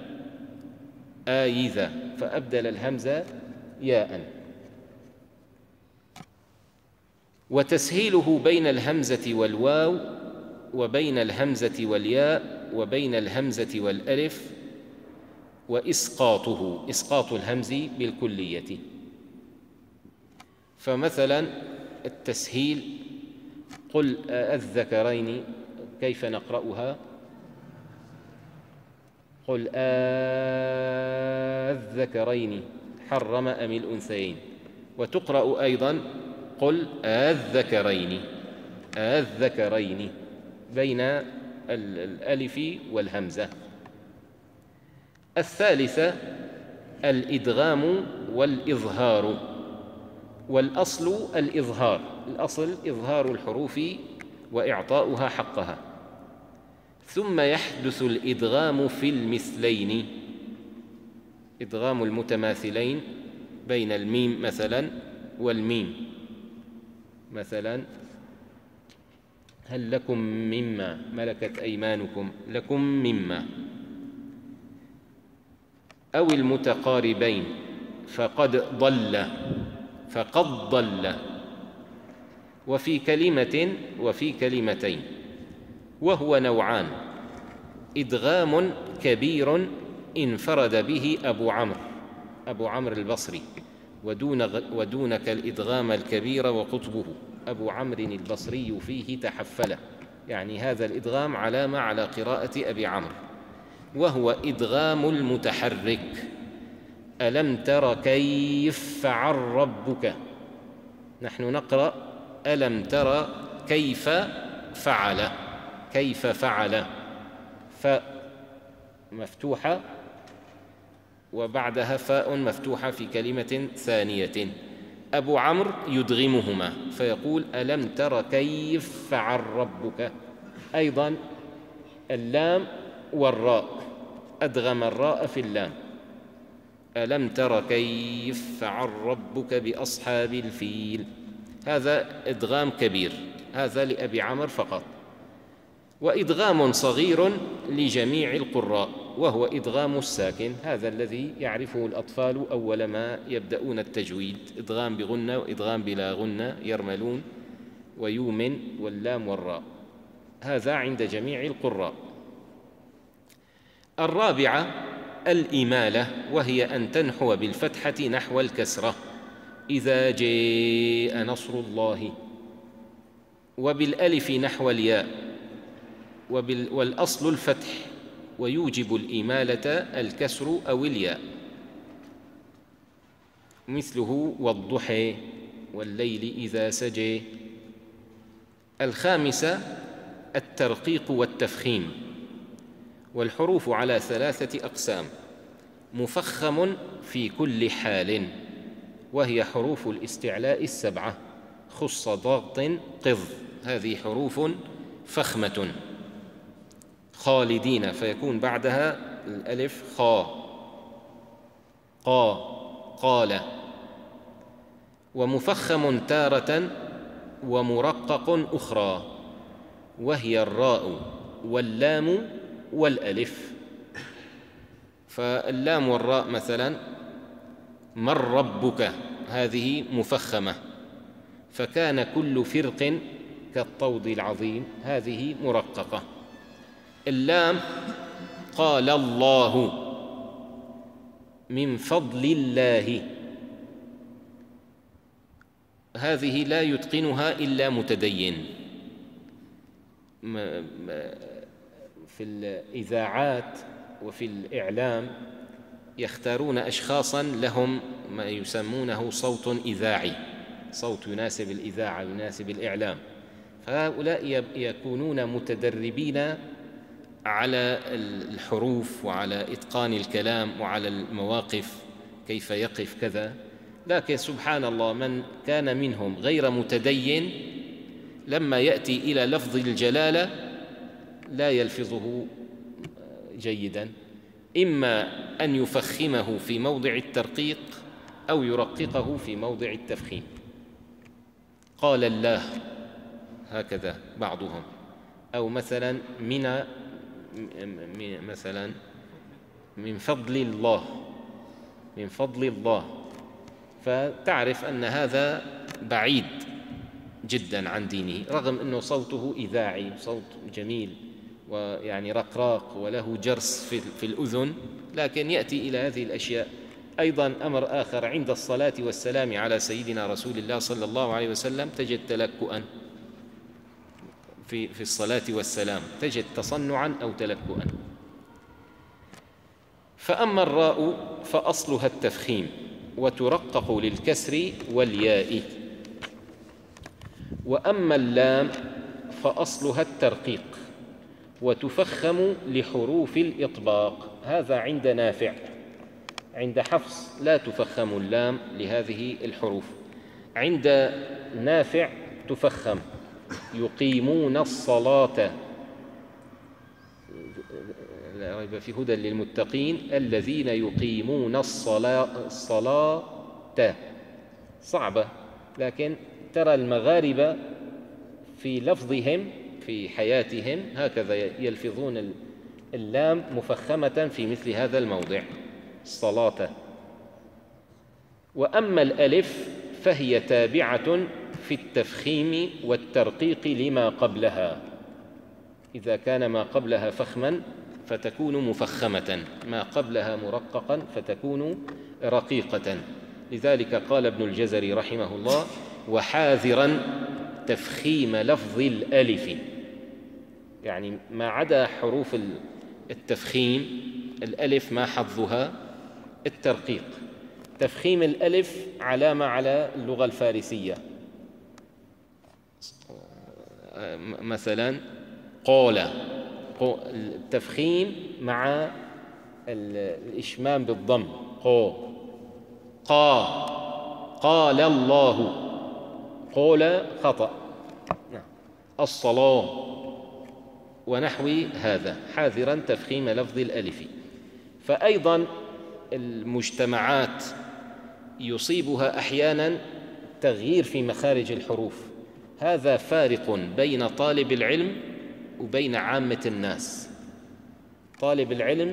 آيذا، فأبدل الهمزة ياء. وتسهيله بين الهمزة والواو وبين الهمزة والياء وبين الهمزة والألف، وإسقاطه، إسقاط الهمز بالكلية. فمثلا التسهيل: قل الذكرين، كيف نقرأها؟ قل الذكرين حرم أم الأنثيين. وتقرأ أيضا: قل الذكرين، الذكرين، بين الألف والهمزة. الثالثة الإدغام والإظهار، والأصل الإظهار، الأصل إظهار الحروف وإعطاؤها حقها، ثم يحدث الإدغام في المثلين، إدغام المتماثلين بين الميم مثلا والميم. مثلا: هل لكم مما ملكت أيمانكم، لكم مما. أو المتقاربين: فقد ضل، فقد ضل. وفي كلمة وفي كلمتين. وهو نوعان: إدغام كبير انفرد به أبو عمرو، أبو عمرو البصري، ودون ودونك الإدغام الكبير وقطبه، أبو عمرو البصري فيه تحفل، يعني هذا الإدغام علامة على قراءة أبي عمرو. وهو إدغام المتحرك: ألم تر كيف فعل ربك، نحن نقرأ ألم تر كيف فعل، كيف فعل، فاء مفتوحة وبعدها فاء مفتوحة في كلمة ثانية. أبو عمرو يدغمهما فيقول ألم تر كيف فعل ربك. أيضا اللام والراء، أدغم الراء في اللام: ألم تر كيف فعل ربك بأصحاب الفيل. هذا إدغام كبير، هذا لأبي عمرو فقط. وإدغام صغير لجميع القراء، وهو إدغام الساكن، هذا الذي يعرفه الأطفال أول ما يبدأون التجويد: إدغام بغنة وإدغام بلا غنة، يرملون ويومن واللام والراء، هذا عند جميع القراء. الرابعة الإمالة، وهي أن تنحو بالفتحة نحو الكسرة: إذا جاء نصر الله. وبالألف نحو الياء، والأصل الفتح، ويوجب الإمالة الكسر أو الياء، مثله والضحى والليل إذا سجى. الخامسة الترقيق والتفخيم، والحروف على ثلاثة أقسام: مفخم في كل حال، وهي حروف الاستعلاء السبعة: خص ضغط قض، هذه حروف فخمة. خالدين، فيكون بعدها الألف خا، قا، قال. ومفخم تارة ومرقق أخرى، وهي الراء واللام والألف. فاللام والراء مثلا: من ربك، هذه مفخمة، فكان كل فرق كالطود العظيم، هذه مرققة. اللام: قال الله، من فضل الله، هذه لا يتقنها إلا متدين. في الإذاعات وفي الإعلام يختارون أشخاصاً لهم ما يسمونه صوت إذاعي، صوت يناسب الإذاعة، يناسب الإعلام، فهؤلاء يكونون متدربين على الحروف وعلى إتقان الكلام وعلى المواقف، كيف يقف كذا. لكن سبحان الله، من كان منهم غير متدين لما يأتي إلى لفظ الجلالة لا يلفظه جيداً، إما أن يفخمه في موضع الترقيق أو يرققه في موضع التفخيم. قال الله، هكذا بعضهم. أو مثلا من مثلا من فضل الله، من فضل الله، فتعرف أن هذا بعيد جدا عن دينه، رغم أنه صوته إذاعي، صوت جميل ويعني رقراق وله جرس في, في الأذن، لكن يأتي إلى هذه الأشياء. أيضا أمر آخر عند الصلاة والسلام على سيدنا رسول الله صلى الله عليه وسلم تجد تلكؤا في, في الصلاة والسلام، تجد تصنعا أو تلكؤا. فأما الراء فأصلها التفخيم وترقق للكسر والياء، وأما اللام فأصلها الترقيق وتفخم لحروف الإطباق. هذا عند نافع، عند حفص لا تفخم اللام لهذه الحروف، عند نافع تفخم. يقيمون الصلاة، لا ريب في هدى للمتقين الذين يقيمون الصلاة. الصلاة صعبة، لكن ترى المغاربة في لفظهم في حياتهم هكذا يلفظون اللام مفخمة في مثل هذا الموضع، الصلاة. وأما الألف فهي تابعة في التفخيم والترقيق لما قبلها، إذا كان ما قبلها فخما فتكون مفخمة، ما قبلها مرققا فتكون رقيقة. لذلك قال ابن الجزري رحمه الله: وحاذرا تفخيم لفظ الألف، يعني ما عدا حروف التفخيم الألف ما حظها الترقيق. تفخيم الألف علامة على اللغة الفارسية، مثلا قول، التفخيم مع الإشمام بالضم، قو قا قال الله، قول خطأ، الصلاة ونحو هذا، حاذرا تفخيم لفظ الألف. فأيضا المجتمعات يصيبها أحيانا تغيير في مخارج الحروف، هذا فارق بين طالب العلم وبين عامة الناس. طالب العلم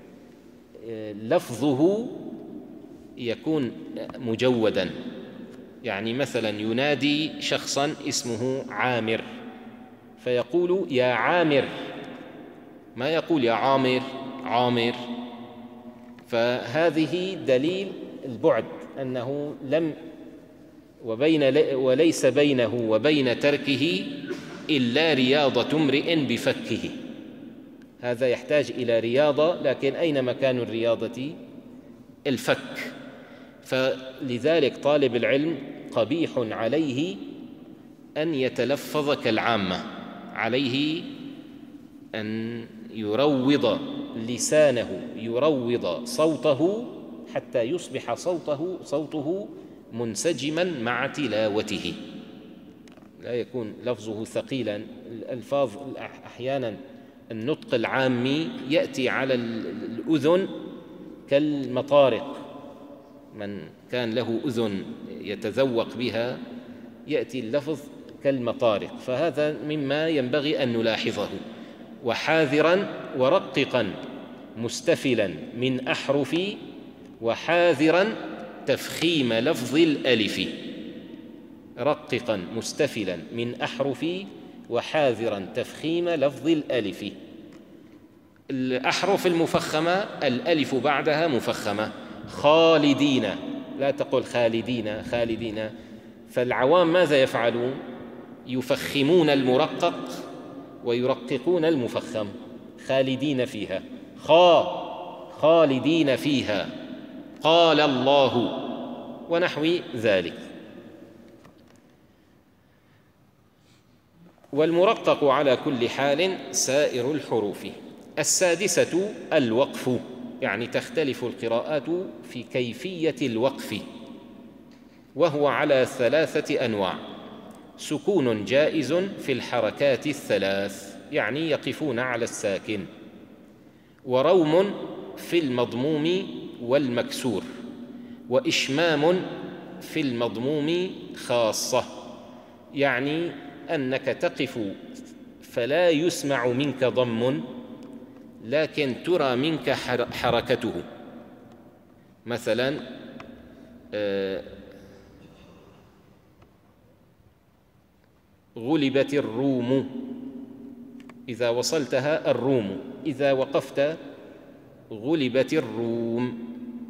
لفظه يكون مجودا، يعني مثلا ينادي شخصا اسمه عامر فيقول يا عامر، ما يقول يا عامر عامر. فهذه دليل البعد، أنه لم وبين وليس بينه وبين تركه إلا رياضة امرئ بفكه، هذا يحتاج إلى رياضة، لكن أين مكان الرياضة؟ الفك. فلذلك طالب العلم قبيح عليه أن يتلفظ كالعامة، عليه أن يروض لسانه، يروض صوته حتى يصبح صوته صوته منسجما مع تلاوته، لا يكون لفظه ثقيلا. الألفاظ أحيانا النطق العامي يأتي على الأذن كالمطارق، من كان له أذن يتذوق بها يأتي اللفظ كالمطارق، فهذا مما ينبغي أن نلاحظه. وحاذرا ورققا مستفلا من أحرف، وحاذرا تفخيم لفظ الألف، رققا مستفلا من أحرف وحاذرا تفخيم لفظ الألف. الأحرف المفخمة الألف بعدها مفخمة، خالدين، لا تقل خالدين خالدين. فالعوام ماذا يفعلون؟ يفخمون المرقق ويرققون المفخم، خالدين فيها، خا خالدين فيها، قال الله ونحو ذلك. والمرقق على كل حال سائر الحروف. السادسة الوقف، يعني تختلف القراءات في كيفية الوقف، وهو على ثلاثة أنواع: سكون جائز في الحركات الثلاث، يعني يقفون على الساكن، وروم في المضموم والمكسور، وإشمام في المضموم خاصة، يعني أنك تقف فلا يسمع منك ضم لكن ترى منك حركته. مثلا غلبت الروم، إذا وصلتها الروم، إذا وقفت غلبت الروم.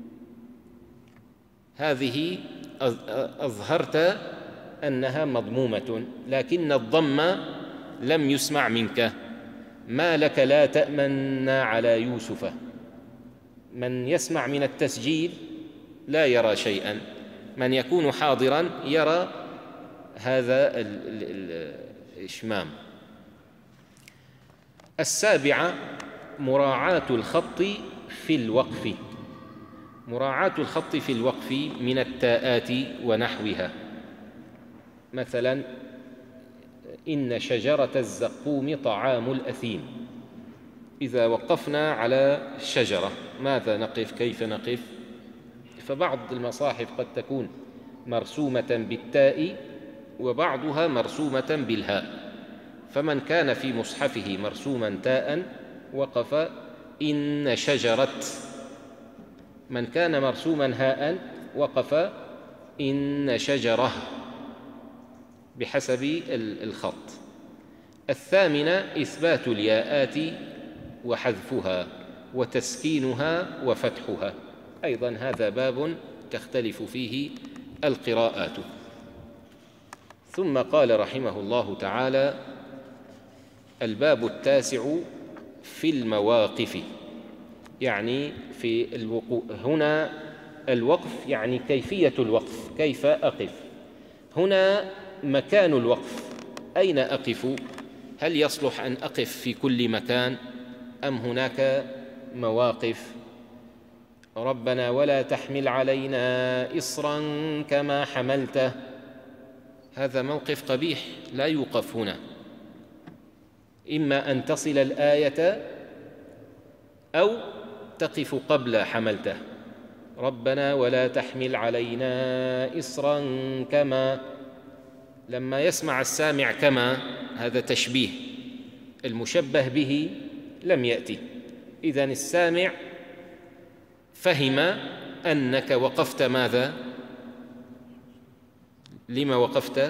هذه أظهرت أنها مضمومة، لكن الضم لم يسمع منك. ما لك لا تأمن على يوسف. من يسمع من التسجيل لا يرى شيئا، من يكون حاضرا يرى هذا الإشمام. السابعة مراعاة الخط في الوقف. مراعاة الخط في الوقف من التاءات ونحوها. مثلا إن شجرة الزقوم طعام الأثيم، إذا وقفنا على الشجرة ماذا نقف؟ كيف نقف؟ فبعض المصاحف قد تكون مرسومة بالتاء وبعضها مرسومة بالهاء، فمن كان في مصحفه مرسوما تاء وقف إن شجرة، من كان مرسوما هاء وقف إن شجرة، بحسب الخط. الثامنة إثبات الياءات وحذفها وتسكينها وفتحها، أيضا هذا باب تختلف فيه القراءات. ثم قال رحمه الله تعالى: الباب التاسع في المواقف، يعني في الوقوف. هنا الوقف يعني كيفية الوقف، كيف أقف. هنا مكان الوقف، أين أقف؟ هل يصلح أن أقف في كل مكان أم هناك مواقف؟ ربنا ولا تحمل علينا إصرا كما حملته، هذا موقف قبيح لا يوقف هنا. إما أن تصل الآية أو تقف قبل حملته. ربنا ولا تحمل علينا إصرا كما، لما يسمع السامع كما هذا تشبيه، المشبه به لم يأتي، إذن السامع فهم أنك وقفت ماذا؟ لما وقفت؟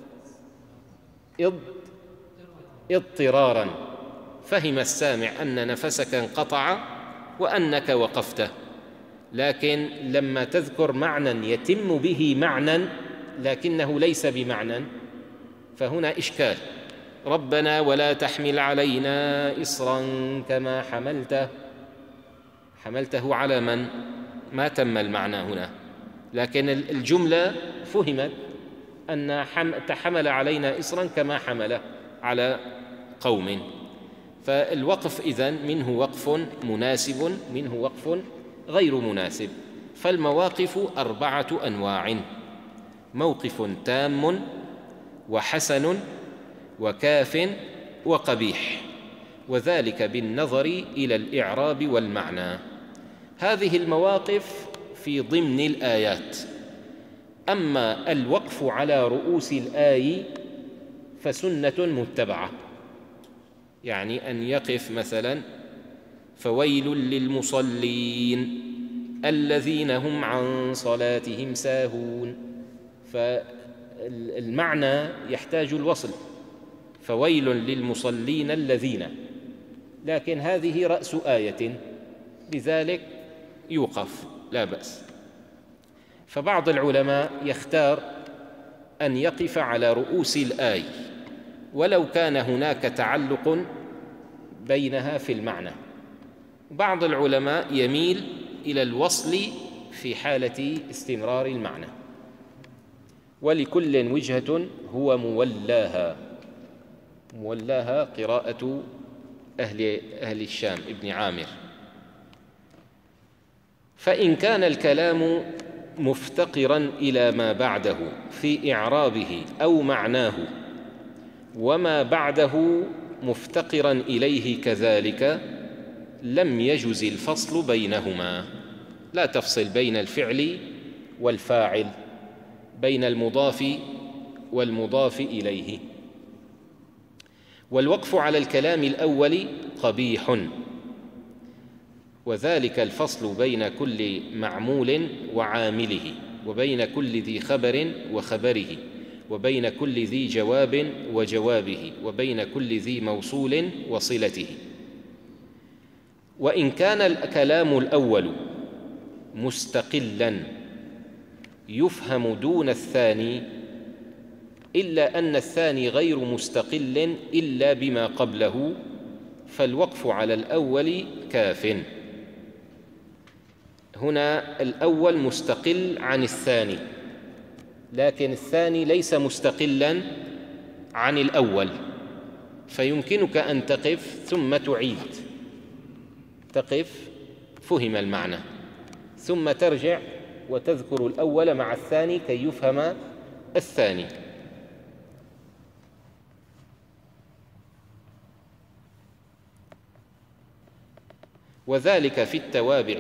اضطرارا. فهم السامع أن نفسك انقطع وأنك وقفت، لكن لما تذكر معنى يتم به معنى لكنه ليس بمعنى فهنا إشكال. ربنا ولا تحمل علينا إصرا كما حملته، حملته على من؟ ما تم المعنى هنا، لكن الجملة فهمت أن تحمل علينا إصرا كما حمل على قوم. فالوقف إذن منه وقف مناسب، منه وقف غير مناسب. فالمواقف أربعة أنواع: موقف تام وحسن وكاف وقبيح، وذلك بالنظر إلى الإعراب والمعنى. هذه المواقف في ضمن الآيات. أما الوقف على رؤوس الآي فسنة متبعة، يعني أن يقف مثلا فويل للمصلين الذين هم عن صلاتهم ساهون، فالمعنى يحتاج الوصل، فويل للمصلين الذين، لكن هذه رأس آية لذلك يوقف لا بأس. فبعض العلماء يختار أن يقف على رؤوس الآي ولو كان هناك تعلق بينها في المعنى. بعض العلماء يميل إلى الوصل في حالة استمرار المعنى، ولكل وجهة هو مولاها. مولاها قراءة أهل, أهل الشام ابن عامر. فإن كان الكلام مفتقرا إلى ما بعده في إعرابه أو معناه، وما بعده مفتقرا إليه كذلك، لم يجز الفصل بينهما. لا تفصل بين الفعل والفاعل، بين المضاف والمضاف إليه. والوقف على الكلام الأول قبيح، وذلك الفصل بين كل معمول وعامله، وبين كل ذي خبر وخبره، وبين كل ذي جواب وجوابه، وبين كل ذي موصول وصلته. وإن كان الكلام الأول مستقلاً يفهم دون الثاني، إلا أن الثاني غير مستقل إلا بما قبله، فالوقف على الأول كاف. هنا الأول مستقل عن الثاني، لكن الثاني ليس مستقلاً عن الأول، فيمكنك أن تقف ثم تعيد، تقف فهم المعنى ثم ترجع وتذكر الأول مع الثاني كي يفهم الثاني. وذلك في التوابع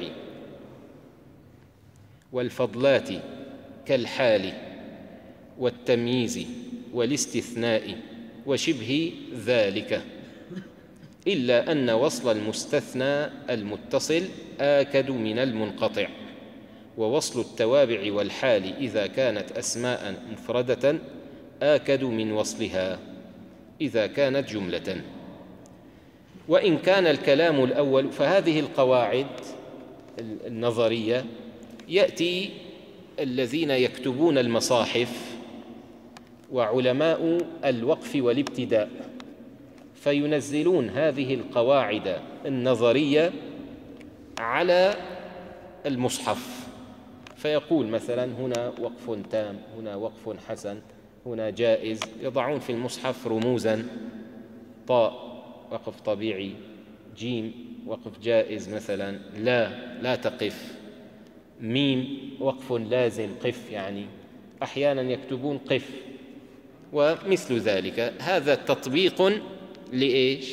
والفضلات كالحال والتمييز والاستثناء وشبه ذلك، إلا أن وصل المستثنى المتصل آكد من المنقطع، ووصل التوابع والحال إذا كانت أسماء مفردة آكد من وصلها إذا كانت جملة. وإن كان الكلام الأول، فهذه القواعد النظرية يأتي الذين يكتبون المصاحف وعلماء الوقف والابتداء فينزلون هذه القواعد النظرية على المصحف، فيقول مثلا هنا وقف تام، هنا وقف حسن، هنا جائز، يضعون في المصحف رموزا: طاء وقف طبيعي، جيم وقف جائز مثلا، لا لا تقف، ميم وقف لازم قف، يعني أحيانا يكتبون قف ومثل ذلك. هذا تطبيق لإيش؟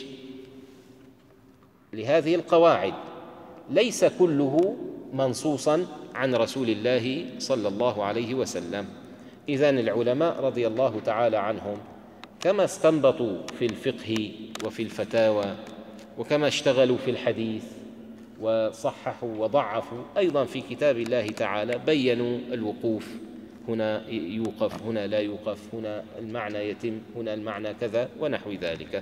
لهذه القواعد، ليس كله منصوصا عن رسول الله صلى الله عليه وسلم. إذن العلماء رضي الله تعالى عنهم كما استنبطوا في الفقه وفي الفتاوى، وكما اشتغلوا في الحديث وصححوا وضعفوا، أيضا في كتاب الله تعالى بيّنوا الوقوف، هنا يوقف، هنا لا يوقف، هنا المعنى يتم، هنا المعنى كذا ونحو ذلك.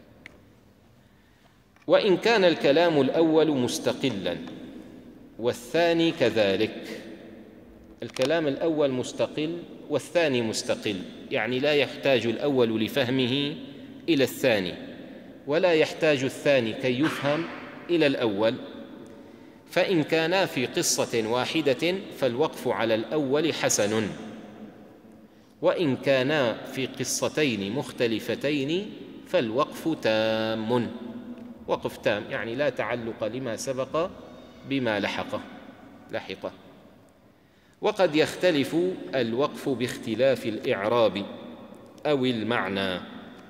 وإن كان الكلام الأول مستقلاً والثاني كذلك، الكلام الأول مستقل والثاني مستقل، يعني لا يحتاج الأول لفهمه إلى الثاني، ولا يحتاج الثاني كي يفهم إلى الأول. فإن كانا في قصة واحدة فالوقف على الأول حسن، وإن كانا في قصتين مختلفتين فالوقف تام. وقف تام يعني لا تعلق لما سبق بما لحقه لحقه. وقد يختلف الوقف باختلاف الإعراب أو المعنى،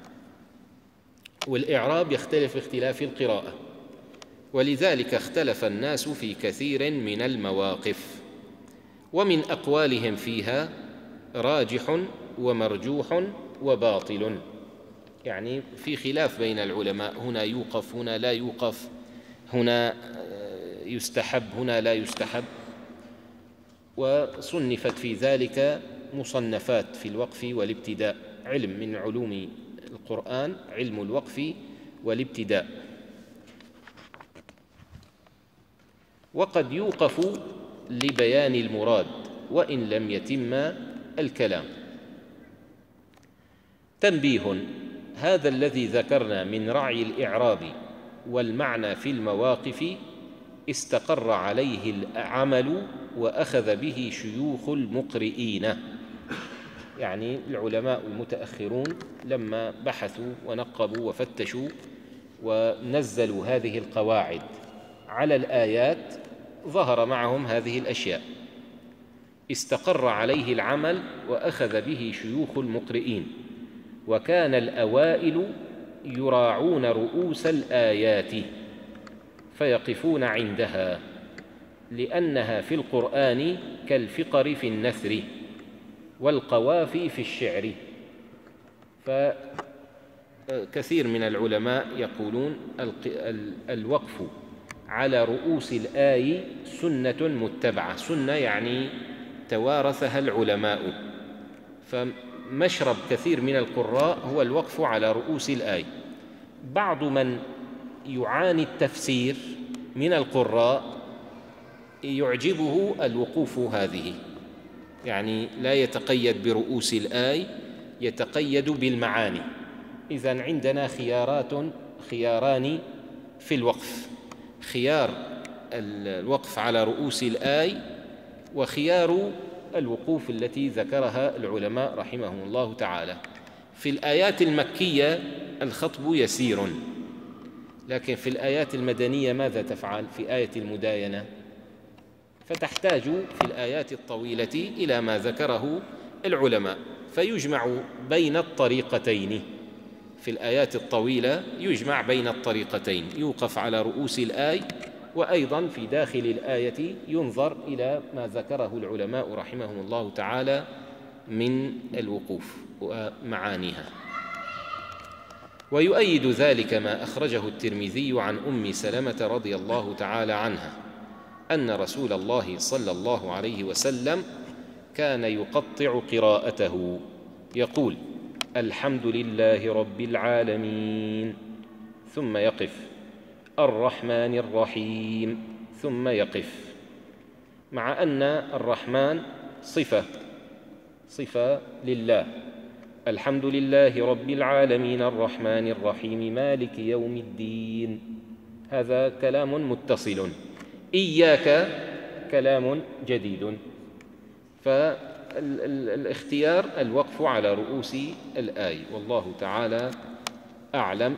والإعراب يختلف باختلاف القراءة، ولذلك اختلف الناس في كثير من المواقف، ومن أقوالهم فيها راجح ومرجوح وباطل، يعني في خلاف بين العلماء، هنا يوقف، هنا لا يوقف، هنا يستحب، هنا لا يستحب. وصنفت في ذلك مصنفات في الوقف والابتداء، علم من علوم القرآن علم الوقف والابتداء. وقد يوقف لبيان المراد وإن لم يتم الكلام. تنبيه: هذا الذي ذكرنا من رعي الإعراب والمعنى في المواقف استقر عليه العمل وأخذ به شيوخ المقرئين، يعني العلماء المتأخرون لما بحثوا ونقبوا وفتشوا ونزلوا هذه القواعد على الآيات ظهر معهم هذه الأشياء، استقر عليه العمل وأخذ به شيوخ المقرئين. وكان الأوائل يراعون رؤوس الآيات فيقفون عندها، لأنها في القرآن كالفقر في النثر والقوافي في الشعر. فكثير من العلماء يقولون الوقف على رؤوس الآي سنة متبعة، سنة يعني توارثها العلماء، مشرب كثير من القراء هو الوقف على رؤوس الآية. بعض من يعاني التفسير من القراء يعجبه الوقوف هذه، يعني لا يتقيد برؤوس الآية، يتقيد بالمعاني. إذن عندنا خيارات خياران في الوقف: خيار الوقف على رؤوس الآية، وخيار الوقوف التي ذكرها العلماء رحمهم الله تعالى. في الآيات المكية الخطب يسير، لكن في الآيات المدنية ماذا تفعل؟ في آية المداينة فتحتاج في الآيات الطويلة إلى ما ذكره العلماء، فيجمع بين الطريقتين. في الآيات الطويلة يجمع بين الطريقتين، يوقف على رؤوس الآية، وأيضا في داخل الآية ينظر إلى ما ذكره العلماء رحمهم الله تعالى من الوقوف ومعانيها. ويؤيد ذلك ما أخرجه الترمذي عن أم سلمة رضي الله تعالى عنها أن رسول الله صلى الله عليه وسلم كان يقطع قراءته، يقول: الحمد لله رب العالمين، ثم يقف، الرحمن الرحيم، ثم يقف، مع أن الرحمن صفة صفة لله. الحمد لله رب العالمين الرحمن الرحيم مالك يوم الدين، هذا كلام متصل. إياك كلام جديد. فالاختيار الوقف على رؤوس الآية، والله تعالى أعلم،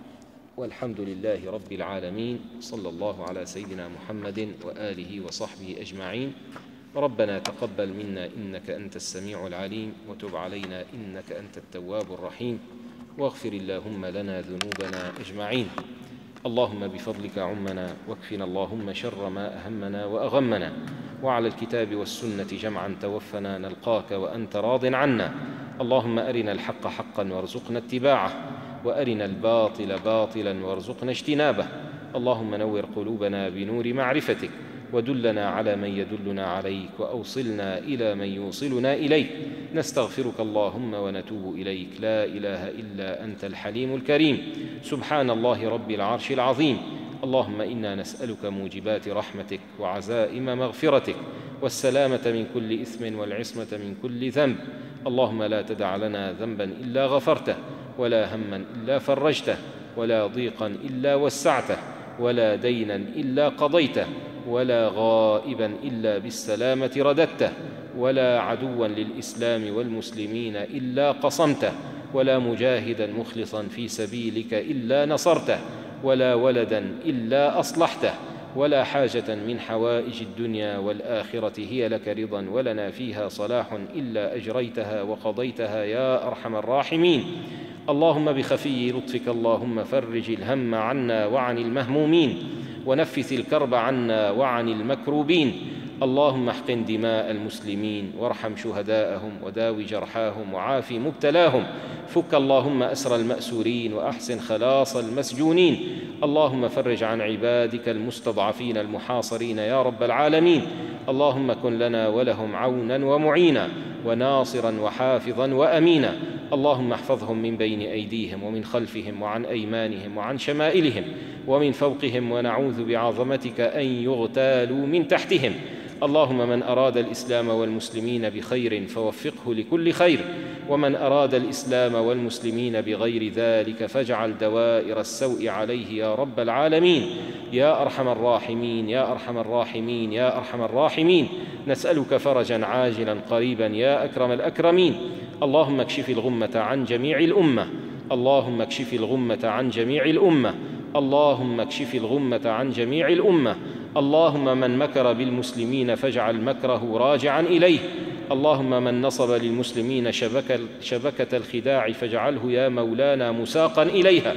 والحمد لله رب العالمين. صلى الله على سيدنا محمد وآله وصحبه أجمعين. ربنا تقبل منا إنك أنت السميع العليم، وتب علينا إنك أنت التواب الرحيم، واغفر اللهم لنا ذنوبنا أجمعين. اللهم بفضلك عمنا، واكفنا اللهم شر ما أهمنا وأغمنا، وعلى الكتاب والسنة جمعا توفنا نلقاك وأنت راض عنا. اللهم أرنا الحق حقا وارزقنا اتباعه، وأرنا الباطل باطلا وارزقنا اجتنابه. اللهم نور قلوبنا بنور معرفتك، ودلنا على من يدلنا عليك، وأوصلنا إلى من يوصلنا إليك. نستغفرك اللهم ونتوب إليك. لا إله إلا أنت الحليم الكريم، سبحان الله رب العرش العظيم. اللهم إنا نسألك موجبات رحمتك وعزائم مغفرتك والسلامة من كل إثم والعصمة من كل ذنب. اللهم لا تدع لنا ذنبا إلا غفرته، ولا هما إلا فرجته، ولا ضيقا إلا وسعته، ولا دينا إلا قضيته، ولا غائبا إلا بالسلامة رددته، ولا عدوا للإسلام والمسلمين إلا قصمته، ولا مجاهدا مخلصا في سبيلك إلا نصرته، ولا ولدا إلا أصلحته، ولا حاجة من حوائج الدنيا والآخرة هي لك رضا ولنا فيها صلاح إلا أجريتها وقضيتها يا أرحم الراحمين. اللهم بخفي لطفك اللهم فرج الهم عنا وعن المهمومين، ونفث الكرب عنا وعن المكروبين. اللهم احقن دماء المسلمين، وارحم شهداءهم، وداوي جرحاهم، وعاف مبتلاهم. فك اللهم أسر المأسورين، وأحسن خلاص المسجونين. اللهم فرج عن عبادك المستضعفين المحاصرين يا رب العالمين. اللهم كن لنا ولهم عونا ومعينا، وناصرا وحافظا وأمينا. اللهم احفظهم من بين أيديهم ومن خلفهم وعن أيمانهم وعن شمائلهم ومن فوقهم، ونعوذ بعظمتك أن يغتالوا من تحتهم. اللهم من أراد الإسلام والمسلمين بخير فوفقه لكل خير، ومن أراد الإسلام والمسلمين بغير ذلك فاجعل دوائر السوء عليه يا رب العالمين. يا أرحم الراحمين، يا أرحم الراحمين، يا أرحم الراحمين. نسألك فرجا عاجلا قريبا يا أكرم الأكرمين. اللهم اكشف الغمة عن جميع الأمة، اللهم اكشف الغمة عن جميع الأمة، اللهم اكشف الغمة عن جميع الأمة. اللهم من مكر بالمسلمين فاجعل مكره راجعا إليه. اللهم من نصب للمسلمين شبكة, شبكة الخداع فاجعله يا مولانا مساقا إليها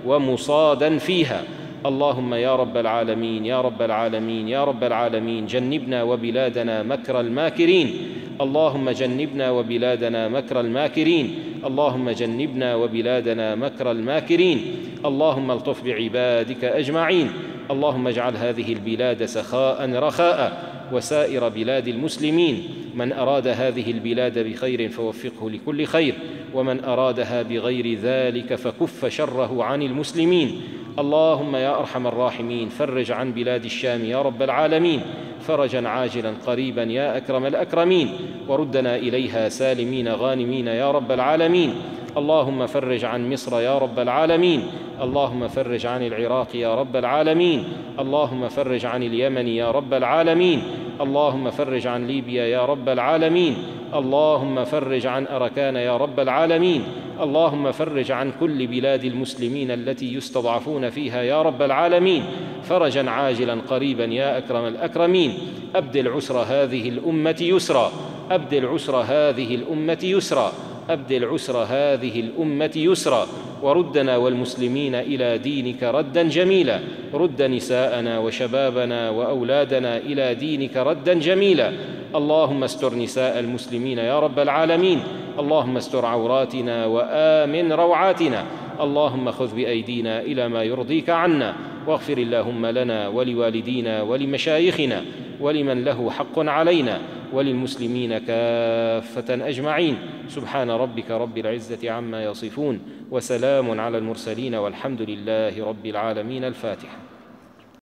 ومصادا فيها. اللهم يا رب العالمين، يا رب العالمين، يا رب العالمين، جنبنا وبلادنا مكر الماكرين. اللهم جنبنا وبلادنا مكر الماكرين. اللهم جنبنا وبلادنا مكر الماكرين. اللهم الطف بعبادك أجمعين. اللهم اجعل هذه البلاد سخاء رخاء، وسائر بلاد المسلمين. من أراد هذه البلاد بخير فوفقه لكل خير، ومن أرادها بغير ذلك فكف شره عن المسلمين. اللهم يا أرحم الراحمين فرج عن بلاد الشام يا رب العالمين فرجا عاجلا قريبا يا أكرم الأكرمين، وردنا إليها سالمين غانمين يا رب العالمين. اللهم فرج عن مصر يا رب العالمين، اللهم فرج عن العراق يا رب العالمين، اللهم فرج عن اليمن يا رب العالمين، اللهم فرج عن ليبيا يا رب العالمين، اللهم فرج عن أركان يا رب العالمين، اللهم فرج عن كل بلاد المسلمين التي يستضعفون فيها يا رب العالمين فرجا عاجلا قريبا يا أكرم الأكرمين. أبدل عسر هذه الأمة يسرا، أبدل عسر هذه الأمة يسرا، أبدل عسر هذه الأمة يسرا، وردنا والمسلمين إلى دينك ردا جميلا، رد نساءنا وشبابنا وأولادنا إلى دينك ردا جميلا. اللهم استر نساء المسلمين يا رب العالمين، اللهم استر عوراتنا وآمن روعاتنا، اللهم خذ بأيدينا إلى ما يرضيك عنا، واغفر اللهم لنا ولوالدينا ولمشايخنا ولمن له حق علينا وللمسلمين كافة أجمعين. سبحان ربك رب العزة عما يصفون، وسلام على المرسلين، والحمد لله رب العالمين. الفاتحة.